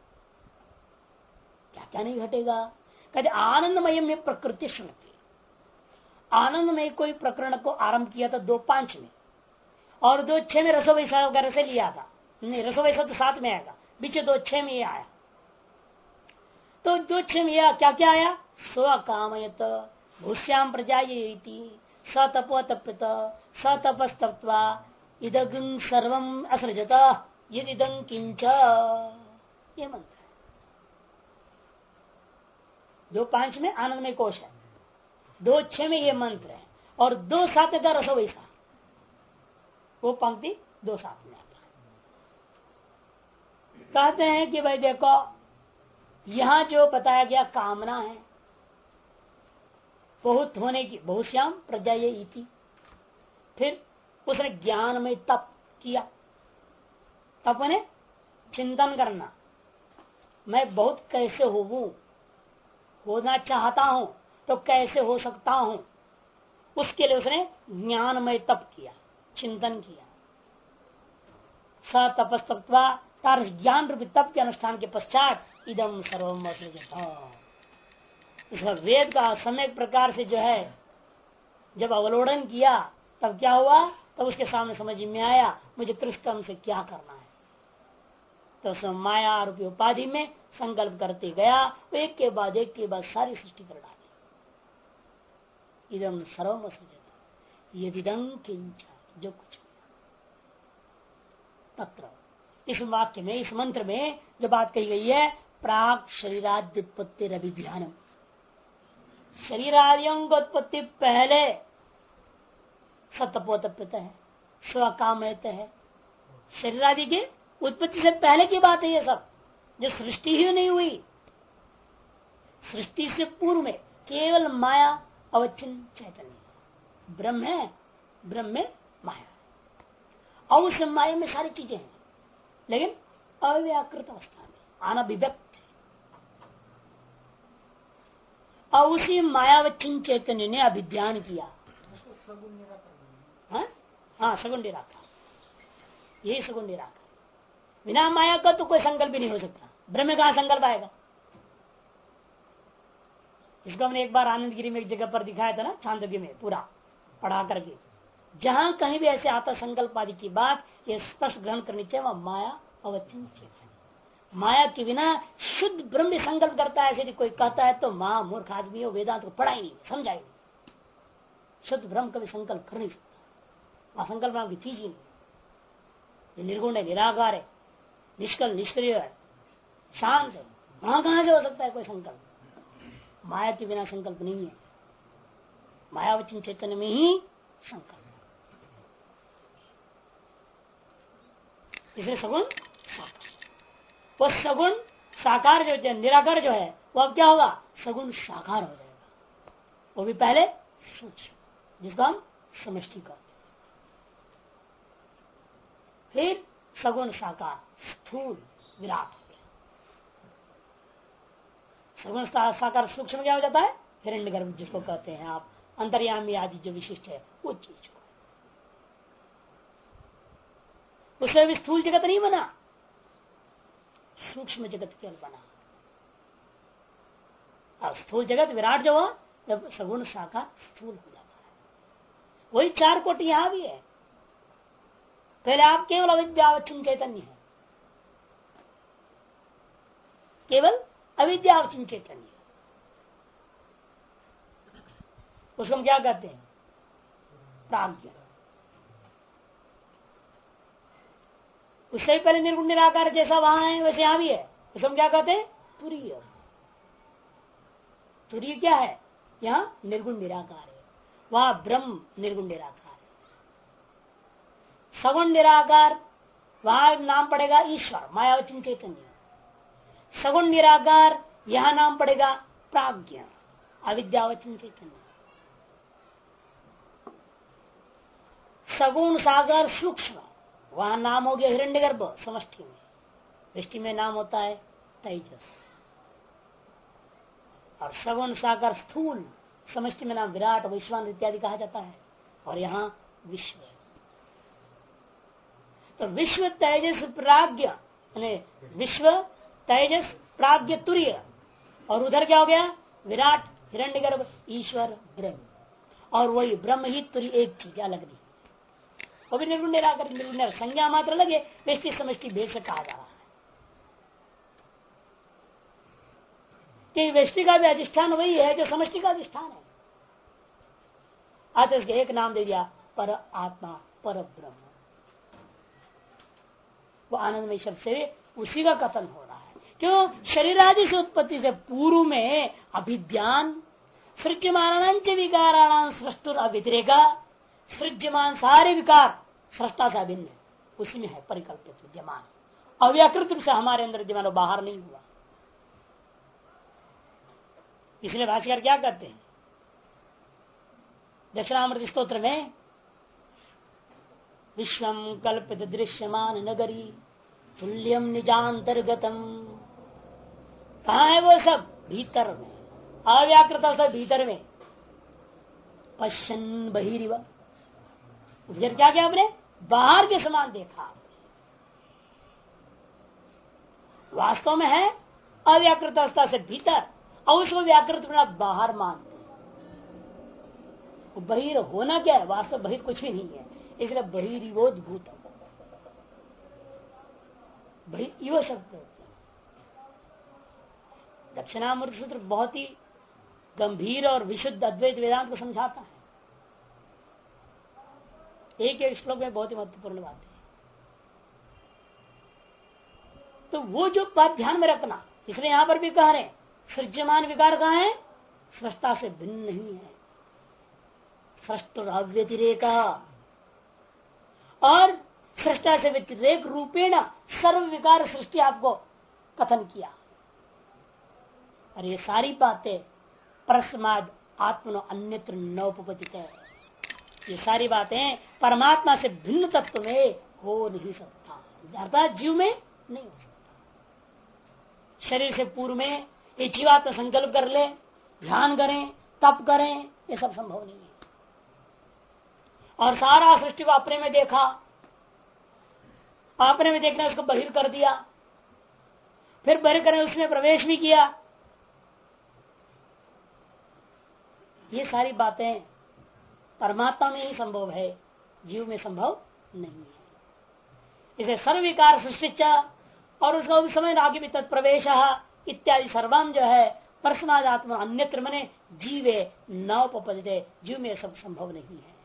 Speaker 1: क्या क्या नहीं घटेगा? कहते आनंदमय में प्रकृति सुनती। आनंदमय कोई प्रकरण को आरंभ किया था 2:5 में, और 2:6 में रसो वैसा वगैरह से लिया था। नहीं, रसो वैसा तो 7 में आएगा, बीच 2:6 में ये आया। तो 2:6 में यह क्या क्या आया? स्वकामयत भूष्याम प्रजायेति स तपो तप्यत स तपस्तप्त्वा इदं सर्वम असृजत यदिदं किंच, ये मंत्र है। 2:5 में आनंदमय कोश है, 2:6 में ये मंत्र है, और 2:7 का रसो वैसा, वो पंक्ति 2:7 में आता है। कहते हैं कि भाई देखो, यहां जो बताया गया कामना है, बहुत होने की, बहुश्याम प्रजा ये इति। फिर उसने ज्ञान में तप किया, तप ने चिंतन करना, मैं बहुत कैसे होना चाहता हूं, तो कैसे हो सकता हूं, उसके लिए उसने ज्ञानमय तप किया, चिंतन किया। स तपस्तप्त्वा, तार ज्ञान रूपी तप के अनुष्ठान के पश्चात इदम सर्वम असृजत, इस वेद का सम्यक प्रकार से जो है जब अवलोकन किया, तब क्या हुआ? तब उसके सामने समझ में आया मुझे कृष्ण से क्या करना है। तो माया रूपी उपाधि में संकल्प करते गया, तो एक के बाद सारी सृष्टि कर डाली। इदम सर्वम असृजत, यदिदं किंच, जो कुछ तत्र, इस वाक्य में, इस मंत्र में जो बात कही गई है, प्राक शरीराद्युत्पत्ति अभिध्यानम, शरीरादियों को उत्पत्ति पहले सतपोतप्यत है, स्वकामयत है। शरीरादि के उत्पत्ति से पहले की बात है ये सब, जो सृष्टि ही नहीं हुई। सृष्टि से पूर्व में केवल माया अवच्छिन्न चैतन्य ब्रह्म है, ब्रह्म में माया, और उस माया में सारी चीजें हैं, लेकिन अव्याकृत अवस्था में अनभिव्यक्त है। और उसी मायावच्छिन्न चैतन्य ने अभिध्यान किया। हाँ, सगुण निराकार, यही सगुण निराकार। बिना माया का तो कोई संकल्प ही नहीं हो सकता। ब्रह्म कहां संकल्प आएगा? इसको हमने एक बार आनंदगिरी में एक जगह पर दिखाया था ना, छांदोग्य में पूरा पढ़ा करके, जहां कहीं भी ऐसे आता संकल्प आदि की बात, ये स्पष्ट ग्रहण करनी चाहिए, वह माया अवच्छिन्न चेतन। माया के बिना शुद्ध ब्रह्म संकल्प करता है, ऐसे कोई कहता है तो मां मूर्ख आदमी हो, वेदांत को पढ़ा ही नहीं, समझा ही नहीं। शुद्ध ब्रह्म कभी संकल्प कर नहीं सकता, वह संकल्प नाम की चीज ही नहीं। ये निर्गुण है, निराकार है, निष्कल निष्क्रिय है, शांत है, वहां कहां से हो सकता है कोई संकल्प? माया के बिना संकल्प नहीं है, मायावचन चैतन्य में ही संकल्प। इसलिए सगुण साकार, वो सगुण साकार जो निराकार जो है, वो अब क्या होगा? सगुण साकार हो जाएगा। वो भी पहले सूक्ष्म, जिसको हम समष्टि कहते हैं, फिर सगुण साकार स्थूल विराट हो गया। सगुण साकार सूक्ष्म क्या हो जाता है? हिरण्यगर्भ जिसको कहते हैं आप, अंतर्यामी आदि जो विशिष्ट है वो चीज को, उसमें भी स्थूल जगत नहीं बना, सूक्ष्म जगत केवल बना। और स्थूल जगत विराट जो हुआ, जब सगुण साकार स्थूल हो जाता है। वही चार कोटि यहां भी है। पहले आप केवल अविद्यावच्छिन्न चैतन्य है, केवल अविद्यावच्छिन्न चैतन्य, उसको हम क्या कहते हैं? प्राज्ञ। उससे पहले निर्गुण निराकार जैसा वहां है वैसे यहां भी है, उसको हम क्या कहते हैं? तुरीय। तुरीय क्या है? यहाँ निर्गुण निराकार है, वहां ब्रह्म निर्गुण निराकार है। सगुण निराकार वहां नाम पड़ेगा ईश्वर, मायावचन चैतन्य। सगुण निराकार यहां नाम पड़ेगा प्राज्ञ, अविद्यावचन चैतन्य। सगुण सागर सूक्ष्म, वहां नाम हो गया हिरण्यगर्भ समष्टि में। दृष्टि में नाम होता है तेजस। और सगुण सागर स्थूल समष्टि में नाम विराट, विश्वान इत्यादि कहा जाता है। और यहाँ विश्व, तो विश्व तेजस प्राज्ञ, विश्व तेजस प्राज्ञ तुर्य, और उधर क्या हो गया? विराट हिरण्यगर्भ ईश्वर ब्रह्म। और वही ब्रह्म ही तुर्य, एक चीज अलग नहीं, वो भी निर्गुण निराकार, निर्गुण संज्ञा मात्र लगे, व्यष्टि समष्टि भेद से कहा जा रहा है कि व्यष्टि का भी अधिष्ठान वही है जो समष्टि का अधिष्ठान है। आज इसके एक नाम दे दिया, पर आत्मा, पर ब्रह्म। वो आनंदमय शब्द से उसी का कथन हो रहा है। क्यों? शरीर आदि से उत्पत्ति से पूर्व में अभिज्ञान सृज्यमान विकाराणाम सृष्टुर अभिद्रेका, सृज्यमान सारे विकार सृष्टा से अभिन्न है, उसी में है परिकल्पित विद्यमान, अव्याकृत रूप से हमारे अंदर विद्यमान, बाहर नहीं हुआ। इसलिए भाष्यकार क्या कहते हैं दक्षिणामृत स्तोत्र में? विश्वम कल्पित दृश्यमान नगरी तुल्यम निजांतर्गतम। कहा है वो सब? भीतर में, अव्याकृत अवस्था भीतर में। पश्चन बहिरिव, फिर क्या किया आपने? बाहर के समान देखा। वास्तव में है अव्याकृत अवस्था से भीतर, और उसको व्याकृत बना बाहर मानते। बहिर होना क्या है? वास्तव बहिर कुछ भी नहीं है, इसलिए बहिरिवोद्भूत, बहिर शब्द। दक्षिणामूर्ति सूत्र बहुत ही गंभीर और विशुद्ध अद्वैत वेदांत को समझाता है। एक एक श्लोक में बहुत ही महत्वपूर्ण बात है। तो वो जो बात ध्यान में रखना, इसलिए यहां पर भी कह रहे हैं सृज्यमान विकार कहां है, सृष्टा से भिन्न नहीं है, सृष्ट अव्यतिरेक, और सृष्टा से व्यतिरेक रूपेण सर्व विकार सृष्टि आपको कथन किया। और ये सारी बातें परस्माद आत्मनो अन्यत्र नौपपतित है, ये सारी बातें परमात्मा से भिन्न तत्व में हो नहीं सकता, अर्थात जीव में नहीं हो सकता। शरीर से पूर्व में ये जीवात्मा संकल्प कर ले, ध्यान करें, तप करें, ये सब संभव नहीं है। और सारा सृष्टि को अपने में देखा, अपने में देखना उसको बहिर कर दिया, फिर बहिर करने उसमें प्रवेश भी किया, ये सारी बातें परमात्मा में ही संभव है, जीव में संभव नहीं है। इसे सर्वविकार सृष्टि और उसका उस समय आगे भी तत्प्रवेश इत्यादि सर्वम जो है परस्मादात्मा अन्यत्र मने जीवे नौपपदिते, जीव में सब संभव नहीं है।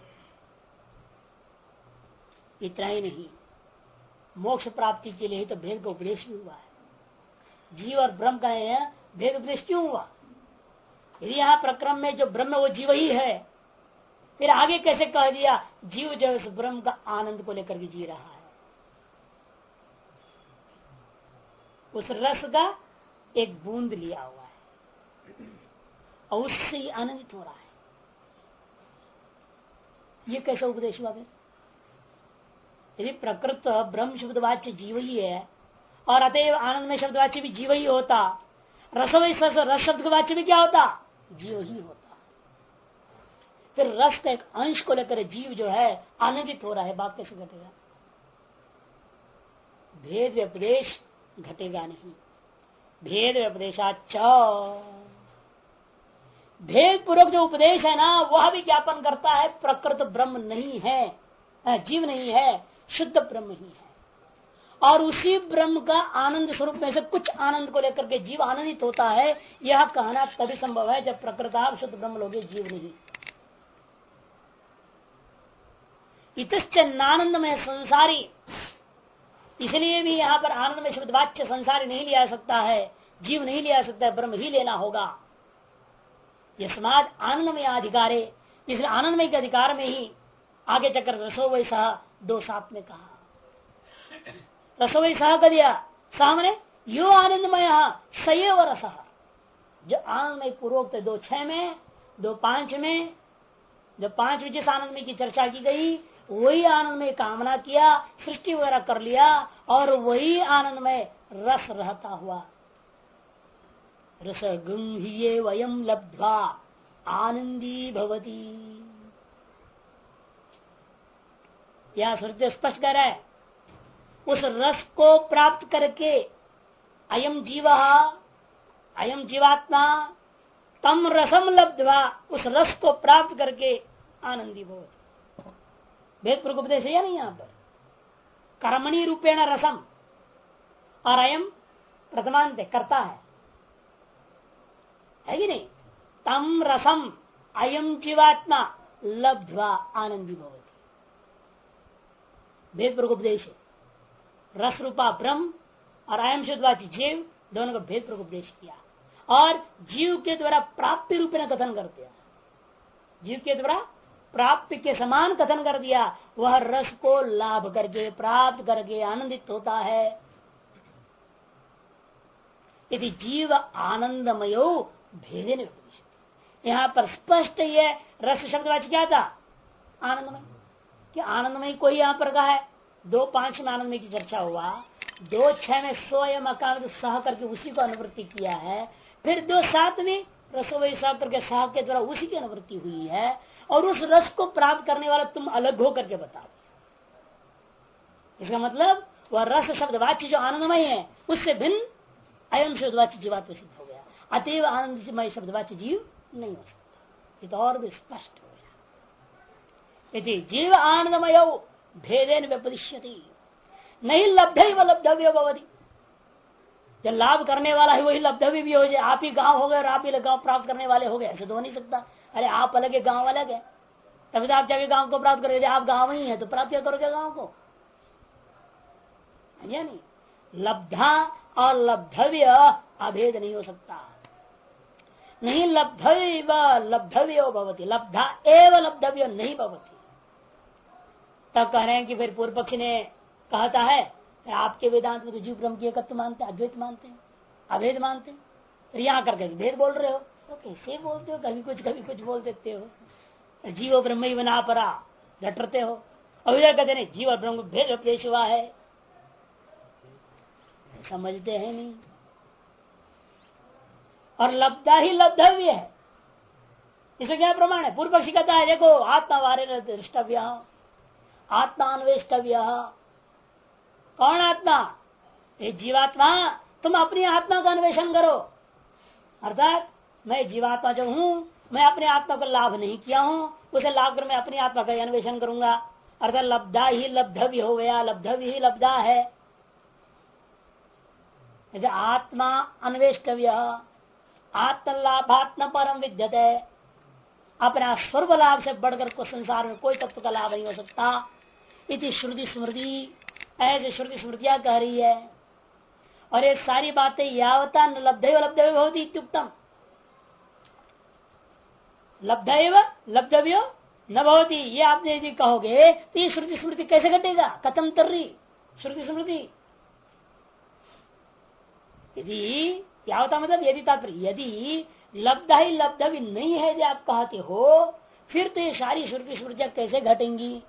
Speaker 1: इतना ही नहीं, मोक्ष प्राप्ति के लिए ही तो भेद का उपदेश भी हुआ है। जीव और ब्रह्म का भेद उपदेश क्यों हुआ? यदि यहाँ प्रक्रम में जो ब्रह्म वो जीव ही है, फिर आगे कैसे कह दिया जीव जो उस ब्रह्म का आनंद को लेकर के जी रहा है, उस रस का एक बूंद लिया हुआ है और उससे ही आनंदित हो रहा है। ये कैसा उपदेश हुआ? यदि प्रकृत ब्रह्म शब्दवाच्य जीव ही है और अतएव आनंद में शब्दवाच्य भी जीव ही होता, रस शब्द का वाच्य भी क्या होता? जीव ही होता। फिर रस का एक अंश को लेकर जीव जो है आनंदित हो रहा है, बात कैसे घटेगा? भेद व्यपदेश घटेगा नहीं। भेद व्यपदेशाच, भेद पूर्वक जो उपदेश है ना, वह भी ज्ञापन करता है प्रकृत ब्रह्म नहीं है, जीव नहीं है, शुद्ध ब्रह्म ही है। और उसी ब्रह्म का आनंद स्वरूप में से कुछ आनंद को लेकर के जीव आनंदित होता है, यह कहना तभी संभव है जब प्रकृताप शुद्ध ब्रह्म लोगे, जीव नहीं। इतश्च नानंदमय संसारी, इसलिए भी यहाँ पर आनंदमय शब्द वाच्य संसारी नहीं लिया सकता है, जीव नहीं लिया सकता है, ब्रह्म ही लेना होगा। यस्माद आनंदमय अधिकारे, इसलिए आनंदमय के अधिकार में ही आगे चक्कर रसो वै सह दो साथ में कहा। रसो वै सह कर दिया, सामने यो आनंदमय सयव रस, जो आनंदमय पूर्वोक्त 2:6 में 2:5 में, जो 5 में जिस आनंदमय की चर्चा की गई वही आनंद में कामना किया, सृष्टि वगैरह कर लिया और वही आनंद में रस रहता हुआ। रस गंहिये वयम लब्ध्वा आनंदी भवती, यह सूर्य स्पष्ट कर रहा है। उस रस को प्राप्त करके अयम जीव, अयम जीवात्मा तम रसम लब्ध्वा, उस रस को प्राप्त करके आनंदी भवती। भेद पूर्वक उपदेश है या नहीं? यहाँ पर कर्मणि रूपेण रसम और अयम प्रथमांत करता है कि नहीं? तम रसम अयम जीवात्मा लब्ध्वा आनंदी भवती, भेद पूर्वक उपदेश है। रस रूपा ब्रह्म और अयम शुद्धवाची जीव दोनों का भेद पूर्वक उपदेश किया और जीव के द्वारा प्राप्ति रूपेण कथन कर दिया, जीव के द्वारा प्राप्ति के समान कथन कर दिया। वह रस को लाभ करके प्राप्त करके आनंदित होता है। यदि जीव आनंदमयो भेदे ने, यहाँ पर स्पष्ट ये रस शब्दवाच्य क्या था? आनंदमय। कि आनंदमय को ही यहाँ पर कहा है। 2:5 में आनंदमय की चर्चा हुआ, 2:6 में स्वयं अकाल सह करके उसी को अनुवृत्ति किया है, फिर 2:7 में रसोई सह करके सह के द्वारा उसी की अनुवृत्ति हुई है और उस रस को प्राप्त करने वाला तुम अलग हो करके बता दो। इसका मतलब वह रस शब्दवाच्य जो आनंदमय है उससे भिन्न अयम शब्दवाच्य जीवात्मा सिद्ध हो गया। अतएव आनंदमय शब्दवाच्य जीव नहीं हो सकता। ये तो और भी स्पष्ट हो गया। यदि जीव आनंदमय भेदेन व्यपदिश्यति नहीं लब्धै व लब्धव्य भवति, जब लाभ करने वाला है वही लब्धव्य भी हो जाए। आप ही गांव हो गए और आप ही गांव प्राप्त करने वाले हो गए, ऐसे तो हो नहीं सकता। अरे आप अलग है, गांव अलग है। तभी तो आप जाके गांव को प्राप्त करोगे। आप गांव ही है तो प्राप्त क्या करोगे गांव को, या नहीं। लब्धा और लब्धव्य अभेद नहीं हो सकता। नहीं लब्धव्य लब्धव्यो भवति, लब्धा एव लब्धव्यो नहीं भवति। तब कह रहे हैं कि फिर पूर्व पक्ष ने कहता है आपके वेदांत में तो जीव ब्रह्म की एकत्व मानते हैं, अद्वैत मानते हैं, अभेद मानते हैं, फिर यहाँ करके भेद बोल रहे हो। तो कैसे बोलते हो, कभी कुछ बोल देते हो। जीव ब्रह्म ही बना परा रटते हो, और इधर कहते नहीं जीव और ब्रह्म भेद पेश हुआ है, समझते हैं नहीं। और लब्धा ही लब्धव्य है, इसमें क्या प्रमाण है। पूर्व पक्षी कहता है देखो आत्मा वारे दृष्टव्य, आत्मान्वेष्टव्य। कौन आत्मा, ये जीवात्मा। तुम अपनी आत्मा का अन्वेषण करो, अर्थात मैं जीवात्मा जो हूं, मैं अपने आत्मा को लाभ नहीं किया हूं, उसे लाभ कर मैं अपनी आत्मा का अन्वेषण करूंगा। अर्थात लब्धा ही लब्धव्य हो गया, लब्धव्य ही लब्धा है। आत्मा अन्वेष्टव्य, आत्मलाभात्म परम विद्यते। अपना स्वरूप लाभ से बढ़कर को संसार में कोई तत्व का लाभ नहीं हो सकता। इति श्रुति स्मृति, ऐसे श्रुति स्मृतियां कह रही है। और ये सारी बातें यावता न लब्धैव लब्धव्यो भवति इत्युक्तम, लब्धैव लब्धव्यो न भवति, ये आपने यदि कहोगे तो ये श्रुति स्मृति कैसे घटेगा, कथम तर्री श्रुति स्मृति। यदि क्या होता मतलब यदि तात्पर्य, यदि लब्ध ही लब्धव्य नहीं है यदि आप कहते हो, फिर तो ये सारी श्रुति स्मृतियां कैसे घटेंगी।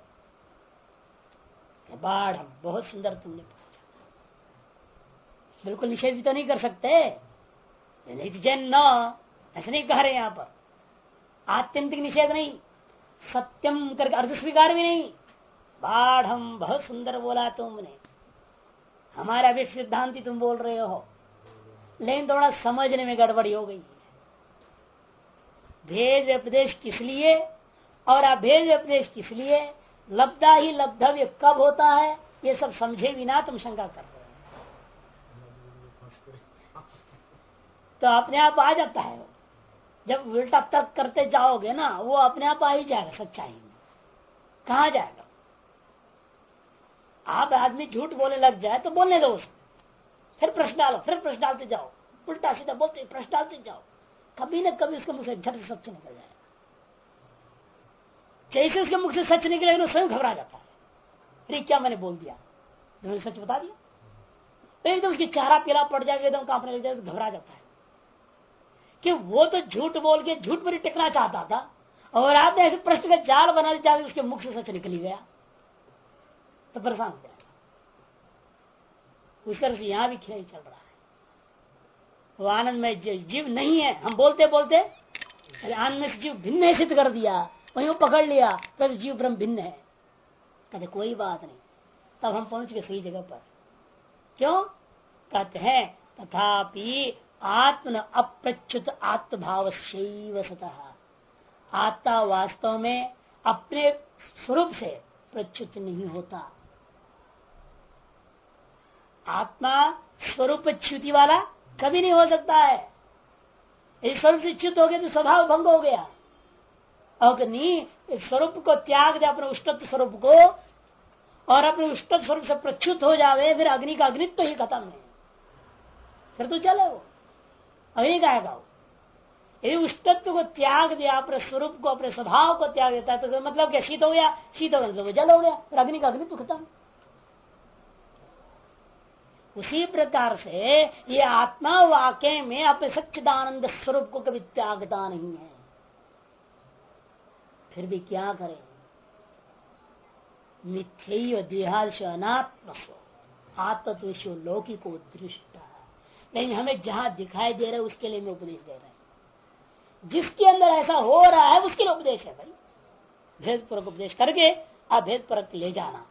Speaker 1: बाढ़ बहुत सुंदर तुमने पूछा, बिल्कुल निषेध भी तो नहीं कर सकते, जन न ऐसा नहीं कह रहे यहाँ पर। आत्यंतिक निषेध नहीं, सत्यम करके अर्थ स्वीकार भी नहीं। बाढ़ बहुत सुंदर बोला तुमने, हमारा भी सिद्धांति तुम बोल रहे हो, लेकिन थोड़ा समझने में गड़बड़ी हो गई। भेद उपदेश किस लिए और अभेद उपदेश किस लिए, लब्धा ही लब्धव्य कब होता है, ये सब समझे बिना तुम शंका कर रहे हो। तो अपने आप आ जाता है, जब उल्टा तर्क करते जाओगे ना वो अपने आप आ ही जाएगा सच्चाई में। कहाँ जाएगा, आप आदमी झूठ बोलने लग जाए तो बोलने दो उसको, फिर प्रश्न डालो, फिर प्रश्न डालते जाओ, उल्टा सीधा बोलते प्रश्न डालते जाओ, कभी न कभी उसके मुख से झट से सच निकल जाए। जैसे उसके मुख से सच निकले वो स्वयं घबरा जाता है, अरे क्या मैंने बोल दिया, मैंने सच बता दिया। तो एकदम उसकी चेहरा पीला पड़ जाएगा, एकदम कांपने लग जाएगा, घबरा जाता है कि वो तो झूठ बोल के झूठ पर टिकना चाहता था, और आपने ऐसे प्रश्न का जाल बना दिया उसके मुख से सच निकली गया तो परेशान हो जाएगा। उस तरह से यहां भी खेल चल रहा है। वो आनंद में जीव नहीं है, हम बोलते बोलते आनंद में जीव भिन्न है सिद्ध कर दिया, वहीं वो पकड़ लिया तो जीव ब्रह्म भिन्न है। कहते कोई बात नहीं, तब हम पहुंच गए सही जगह पर। क्यों कहते हैं, तथापि आत्मन अप्रच्युत आत्मभाव सतः, आत्मा वास्तव में अपने स्वरूप से प्रच्युत नहीं होता। आत्मा स्वरूप च्युति वाला कभी नहीं हो सकता है। इस स्वरूप से च्युत हो गया तो स्वभाव भंग हो गया। और नहीं, स्वरूप को त्याग दे अपने उष्टत्व स्वरूप को, और अपने उष्टत्व स्वरूप से प्रच्युत हो जावे, फिर अग्नि का अग्नित्व तो ही खत्म है, फिर तो चले वो अग्नि गाएगा। वो यदि उष्टत्व को त्याग दिया, अपने स्वरूप को अपने स्वभाव को त्याग देता है तो मतलब क्या, शीत हो गया, शीत हो गया तो जल हो गया, फिर अग्नि का अग्नित्व तो खत्म। उसी प्रकार से ये आत्मा वाकई में अपने सच्चिदानंद स्वरूप को कभी त्यागता नहीं है। फिर भी क्या करें, मिथ्यैव देहादि अनात्मस्व आत्मत्वेषो लौकिको दृष्टा। लेकिन हमें जहां दिखाई दे रहा है उसके लिए मैं उपदेश दे रहे हैं, जिसके अंदर ऐसा हो रहा है उसके लिए उपदेश है भाई। भेद पूर्वक उपदेश करके अभेद परक ले जाना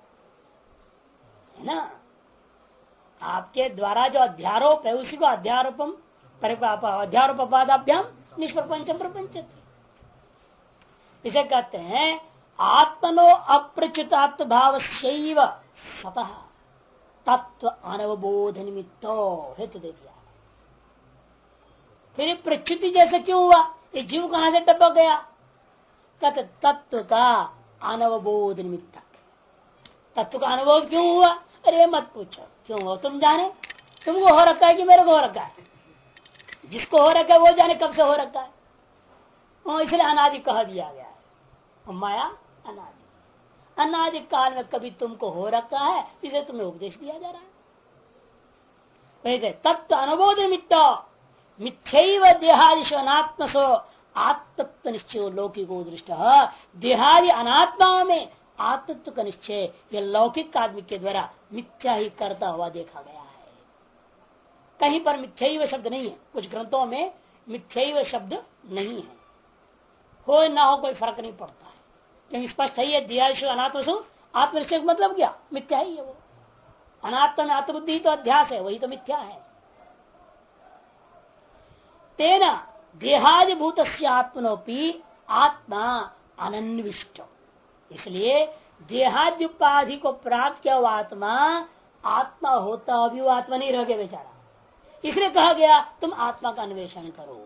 Speaker 1: है ना। आपके द्वारा जो अध्यारोप है उसी को अध्यारोपम अध्यारोपादाभ्याम निष्प्रपंचम प्रपंचति, इसे कहते हैं आत्मनो अप्रच्युतात्म भाव शैव सतः तत्व अनवबोध निमित्तो हेतु दे दिया। फिर प्रच्युति जैसे क्यों हुआ, ये जीव कहां से टपक गया, तत् तत्व का अनवबोध निमित्त। तत्व का अनुभव क्यों हुआ? अरे मत पूछो क्यों हो, तुम जाने। तुमको हो रखा है कि मेरे को हो रखा है? जिसको हो रखा है वो जाने कब से हो रखा है। इसलिए अनादि कह दिया गया है। माया अनादि, अनादि काल में कभी तुमको हो रखा है, इसे तुम्हें उपदेश दिया जा रहा है। तत्व अनुभव निमित्त मिथ्यैव देहादिशो अनात्मसो आत्मत्व निश्चय लौकिको दृष्ट। देहादि अनात्मा में आत्मत्व का निश्चय यह लौकिक आदमी के द्वारा मिथ्या ही करता हुआ देखा गया है। कहीं पर मिथ्यैव शब्द नहीं है, कुछ ग्रंथों में मिथ्यैव शब्द नहीं है। हो ना हो कोई फर्क नहीं पड़ता है, क्योंकि स्पष्ट है देहादिशो अनात्मसो आत्मनिश्चय मतलब क्या? मिथ्या ही है वो। अनात्म में आत्मबुद्धि तो अध्यास है, वही तो मिथ्या है। तेना देहादिभूत आत्मनोपी आत्मा अनन्विष्ट। इसलिए देहादि उपाधि को प्राप्त किया हुआ आत्मा आत्मा होता अभी वो आत्मा नहीं रह गया बेचारा। इसलिए कहा गया तुम आत्मा का अन्वेषण करो।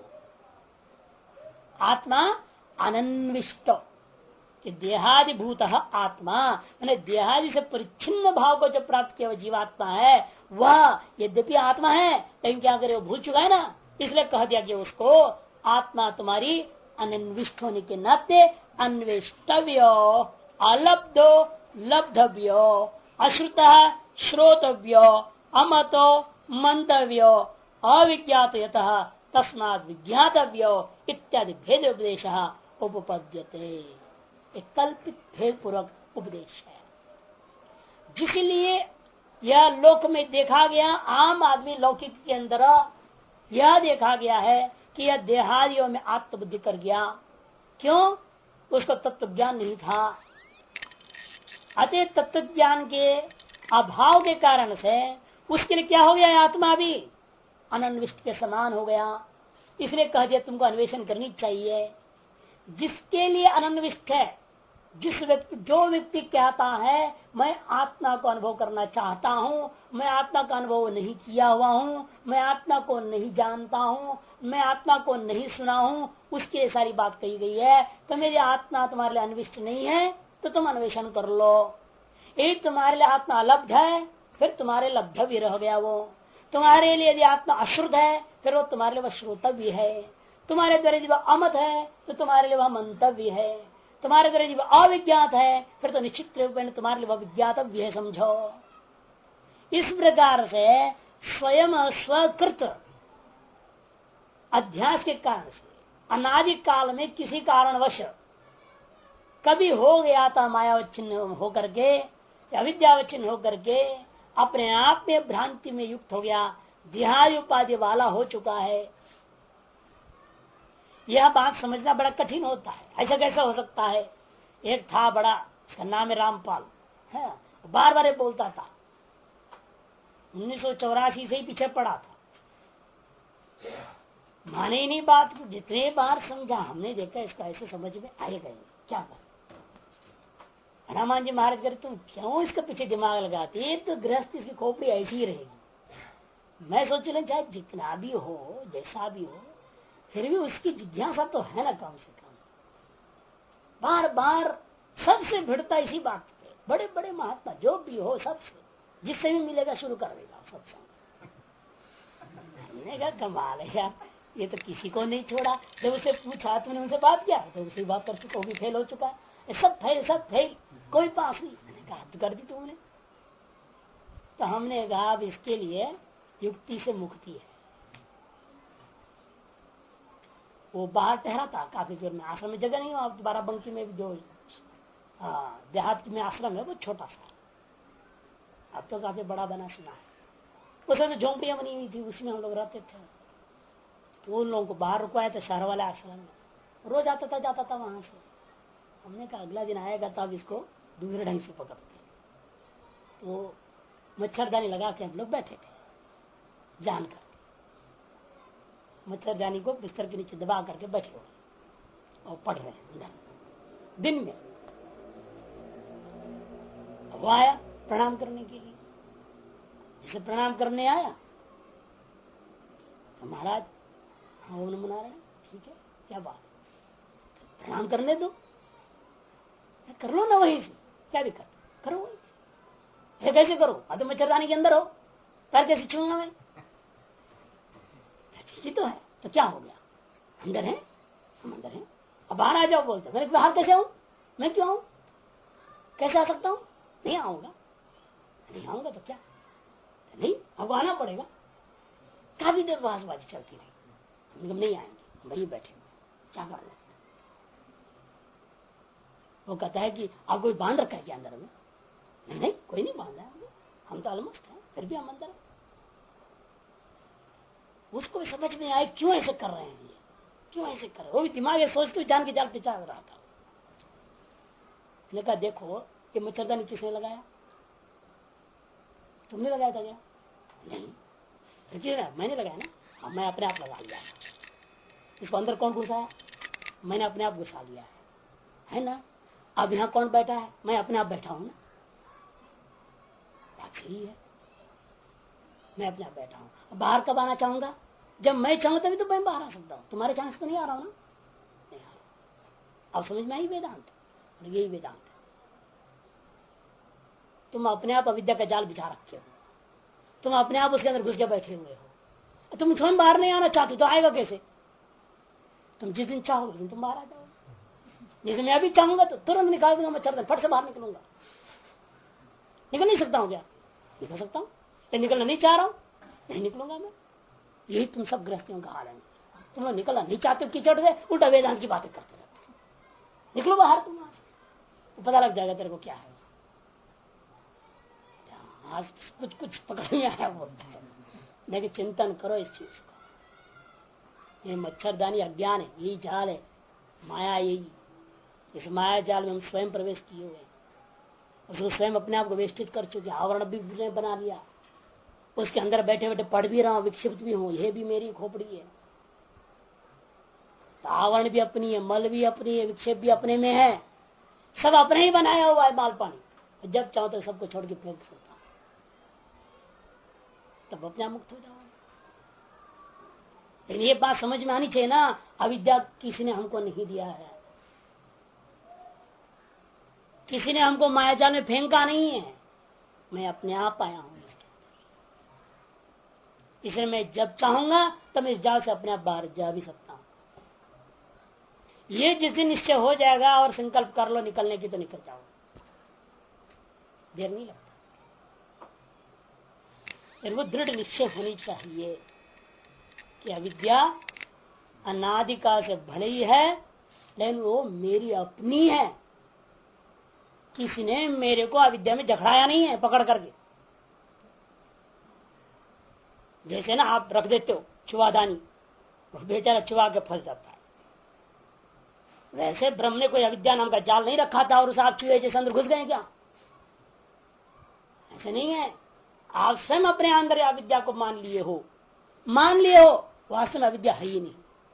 Speaker 1: आत्मा अनन्विष्ट कि देहादिभूत आत्मा मैंने देहादि से परिच्छिन्न भाव को जो प्राप्त किया जीवात्मा है वह यद्यपि आत्मा है लेकिन क्या करे वो भूल चुका है ना। इसलिए कह दिया कि उसको आत्मा तुम्हारी अनन्विष्ट होने के नाते अन्वेष्टव्य अलब्धो लब्धव्यो अश्रुत श्रोतव्यो अमतो मंतव्यो अविज्ञात तस्मात् विज्ञातव्यो इत्यादि भेद उपदेश उपपद्यते। एक कल्पित भेद पूर्वक उपदेश है, जिसलिए यह लोक में देखा गया। आम आदमी लौकिक के अंदर यह देखा गया है कि यह देहादियों में आत्मबुद्धि कर गया। क्यों? उसको तत्व ज्ञान नहीं था। अतः तत्व ज्ञान के अभाव के कारण से उसके लिए क्या हो गया? आत्मा भी अनन्विष्ट के समान हो गया। इसलिए कह दिया तुमको अन्वेषण करनी चाहिए। जिसके लिए अनन्विष्ट है, जो व्यक्ति कहता है मैं आत्मा को अनुभव करना चाहता हूँ, मैं आत्मा का अनुभव नहीं किया हुआ हूँ, मैं आत्मा को नहीं जानता हूँ, मैं आत्मा को नहीं सुना हूँ, उसकी सारी बात कही गई है। तो मेरी आत्मा तुम्हारे लिए अन्विष्ट नहीं है तो तुम अन्वेषण कर लो। यदि तुम्हारे लिए आत्मा अलब्ध है फिर तुम्हारे लब्ध भी रह गया वो। तुम्हारे लिए यदि आत्मा अश्रुत है फिर वो तुम्हारे लिए वह श्रोतव्य है। तुम्हारे द्वारा यदि वह अमत है तो तुम्हारे लिए वह मंतव्य है। तुम्हारे द्वारा जब अविज्ञात है फिर तो निश्चित रूप में तुम्हारे लिए वह विज्ञातव्य है, समझो। इस प्रकार से स्वयं स्वकृत अध्यास के कारण से अनादि काल में किसी कारणवश कभी हो गया था मायावच्छिन्न होकर के, अविद्यावच्छिन्न होकर के अपने आप में भ्रांति में युक्त हो गया, देहादि उपाधि वाला हो चुका है। यह बात समझना बड़ा कठिन होता है। ऐसा कैसा हो सकता है? एक था बड़ा, उसका नाम है रामपाल, है बार बार बोलता था। 1984 से ही पीछे पड़ा था, माने ही नहीं बात। जितने बार समझा हमने, देखा इसका ऐसे समझ में आएगा ही क्या कर। हनुमान जी महाराज करे तुम क्यों इसके पीछे दिमाग लगाती, तो गृहस्थ की खोपड़ी ऐसी ही रहेगी। मैं सोच लें चाहे जितना भी हो जैसा भी हो फिर भी उसकी जिज्ञासा तो है ना कम से कम। बार बार सबसे भिड़ता इसी बात पे। बड़े बड़े महात्मा जो भी हो सबसे जिससे भी मिलेगा शुरू कर देगा सत्संग। हमने कहा कमाल है यार, ये तो किसी को नहीं छोड़ा। जब उसे पूछा तुमने उनसे बात किया तो उसी बात कर चुका, वो भी फेल हो चुका है। सब फेल कोई पास नहीं। मैंने कहा हद कर दी तुमने। तो हमने कहा अब इसके लिए युक्ति से मुक्ति है। वो बाहर ठहरा था काफी दूर में, आश्रम में जगह नहीं हुआ। बाराबंकी में जो देहात में आश्रम है वो छोटा सा, अब तो काफी बड़ा बना सुना है। उसमें तो झोंपड़ियां बनी हुई थी, उसमें हम लोग रहते थे। तो उन लोगों को बाहर रुकवाया था शहर वाले आश्रम में। रोज आता था जाता था वहां से। हमने कहा अगला दिन आएगा तब इसको दूसरे ढंग से पकड़ते। तो मच्छरदानी लगा के हम लोग बैठे थे, जानकर मच्छरदानी को बिस्तर के नीचे दबा करके बैठे हुए और पढ़ रहे हैं दिन में। वो आया प्रणाम करने के लिए, जिसे प्रणाम करने आया तो महाराज हाँ ओम नमो नारायण, ठीक है क्या बात, प्रणाम करने दो। कर लो ना वहीं से, क्या दिक्कत, करो वहीं से। कैसे करो, अब मच्छरदानी के अंदर हो, पैर कैसे छूंगा मैं, चीज तो है, तो क्या हो गया, अंदर है, हम अंदर है। अब बाहर आ जाओ बोलते, मैं बाहर कैसे आऊं, मैं क्यों आऊं, कैसे आ सकता हूं, नहीं आऊंगा, नहीं आऊंगा तो क्या, नहीं अब आना पड़ेगा। काफी देर बहसबाजी चलती रही, हम नहीं आएंगे, वही बैठे क्या करना है। वो कहता है कि आप कोई बांध रखा है क्या अंदर में, नहीं कोई नहीं बांधा है, हम तो अलमस्त है, फिर भी हम अंदर है। उसको भी समझ में आए क्यों ऐसे कर रहे हैं, ये क्यों ऐसे कर रहे हैं, वो भी दिमाग सोचते जान के जाल पिछा रहा था। कहा देखो ये मच्छरदानी किसने लगाया, तुमने लगाया था क्या, नहीं मैंने लगाया ना, अब मैं अपने आप लगा लिया, इसको अंदर कौन घुसाया, मैंने अपने आप घुसा लिया है ना। अब यहाँ कौन बैठा है, मैं अपने आप बैठा हूं ना, बात सही है, मैं अपने आप बैठा हूं। बाहर कब आना चाहूंगा, जब मैं चाहूंगा तभी तो मैं बाहर आ सकता हूं, तुम्हारे चांस तो नहीं आ रहा हूं ना, नहीं आ रहा। अब समझ में आई वेदांत, यही वेदांत है। तुम अपने आप अविद्या का जाल बिछा रखे हो, तुम अपने आप उसके अंदर घुस के बैठे हुए हो, तुम स्वयं बाहर नहीं आना चाहते तो आएगा कैसे, तुम जिस दिन चाहोगे उस दिन तुम बाहर आ जाओगे। जैसे मैं अभी चाहूंगा तो तुरंत निकाल दूंगा, मैं चढ़ फट से बाहर निकलूंगा, निकल नहीं सकता हूँ क्या, निकल सकता हूँ, निकलना नहीं चाह रहा हूँ, नहीं निकलूंगा मैं। यही तुम सब गृहस्थियों का हाल है, तुम लोग निकलना नहीं चाहते हो कीचड़ से, उल्टा वेदांत की बातें करते रहते, निकलो बाहर तुम वहां से, तो पता लग जाएगा तेरे को क्या है। आज कुछ पकड़ नहीं आया बोलता है, लेकिन चिंतन करो इस चीज को। ये मच्छरदानी अज्ञान है, यही जाल है, माया यही, इस माया जाल में हम स्वयं प्रवेश किए हुए, उसको स्वयं अपने आप को वेष्टित कर चुके, आवरण भी बना लिया, उसके अंदर बैठे बैठे पढ़ भी रहा हूं, विक्षिप्त भी हूं, यह भी मेरी खोपड़ी है। तो आवरण भी अपनी है, मल भी अपनी है, विक्षेप भी अपने में है, सब अपने ही बनाया हुआ है माल पानी। जब चाहो तो सबको छोड़ के फेंक सकता, तब अपने आप मुक्त हो जाओ। लेकिन ये बात समझ में आनी चाहिए ना, अविद्या किसी ने हमको नहीं दिया है, किसी ने हमको मायाजाल में फेंका नहीं है, मैं अपने आप आया हूं इसके, इसलिए मैं जब चाहूंगा तब इस जाल से अपने आप बाहर जा भी सकता हूं। ये जिस दिन निश्चय हो जाएगा और संकल्प कर लो निकलने की, तो निकल जाओ, देर नहीं लगता। वो दृढ़ निश्चय होनी चाहिए कि अविद्या अनादिकाल से भले ही है, लेकिन वो मेरी अपनी है, किसी ने मेरे को अविद्या में जकड़ाया नहीं है पकड़ करके। जैसे ना आप रख देते हो चुवादानी, बेचारा चुवा के फंस जाता है, वैसे ब्रह्म ने कोई अविद्या नाम का जाल नहीं रखा था और उसे आप चुहे जैसे अंदर घुस गए क्या, ऐसे नहीं है। आप स्वयं अपने अंदर अविद्या को मान लिए हो, वास्तव में अविद्या है ही नहीं।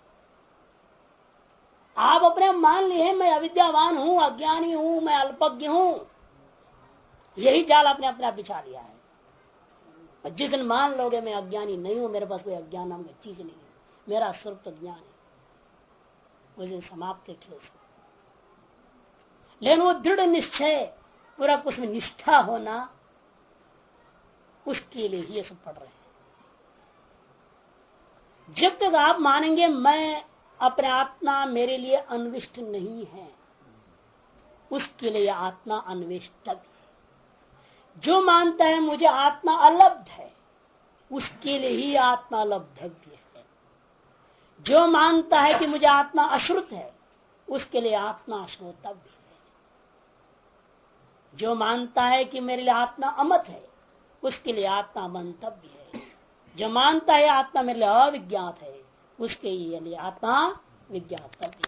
Speaker 1: आप अपने मान लिए मैं अविद्यावान हूं, अज्ञानी हूं, मैं अल्पज्ञ हूं, यही जाल आपने अपने आप बिछा लिया है। और जिस दिन मान लोगे मैं अज्ञानी नहीं हूं, मेरे पास कोई अज्ञान नाम की चीज नहीं है, मेरा स्वरूप तो ज्ञान है, उस दिन समाप्त खेल। लेकिन वो दृढ़ निश्चय, पूरा उसमें निष्ठा होना, उसके लिए ही ये सब पढ़ रहे हैं। जब तक आप मानेंगे मैं अपने आत्मा मेरे लिए अन्विष्ट नहीं है, उसके लिए आत्मा अन्वेष्टव्य है। जो मानता है मुझे आत्मा अलब्ध है, उसके लिए ही आत्मा लब्धव्य है। जो मानता है कि मुझे आत्मा अश्रुत है, उसके लिए आत्मा श्रोतव्य है। जो मानता है कि मेरे लिए आत्मा अमत है, उसके लिए आत्मा मंतव्य है। जो मानता है आत्मा मेरे लिए अविज्ञात है, उसके लिए आत्मा विज्ञातव्य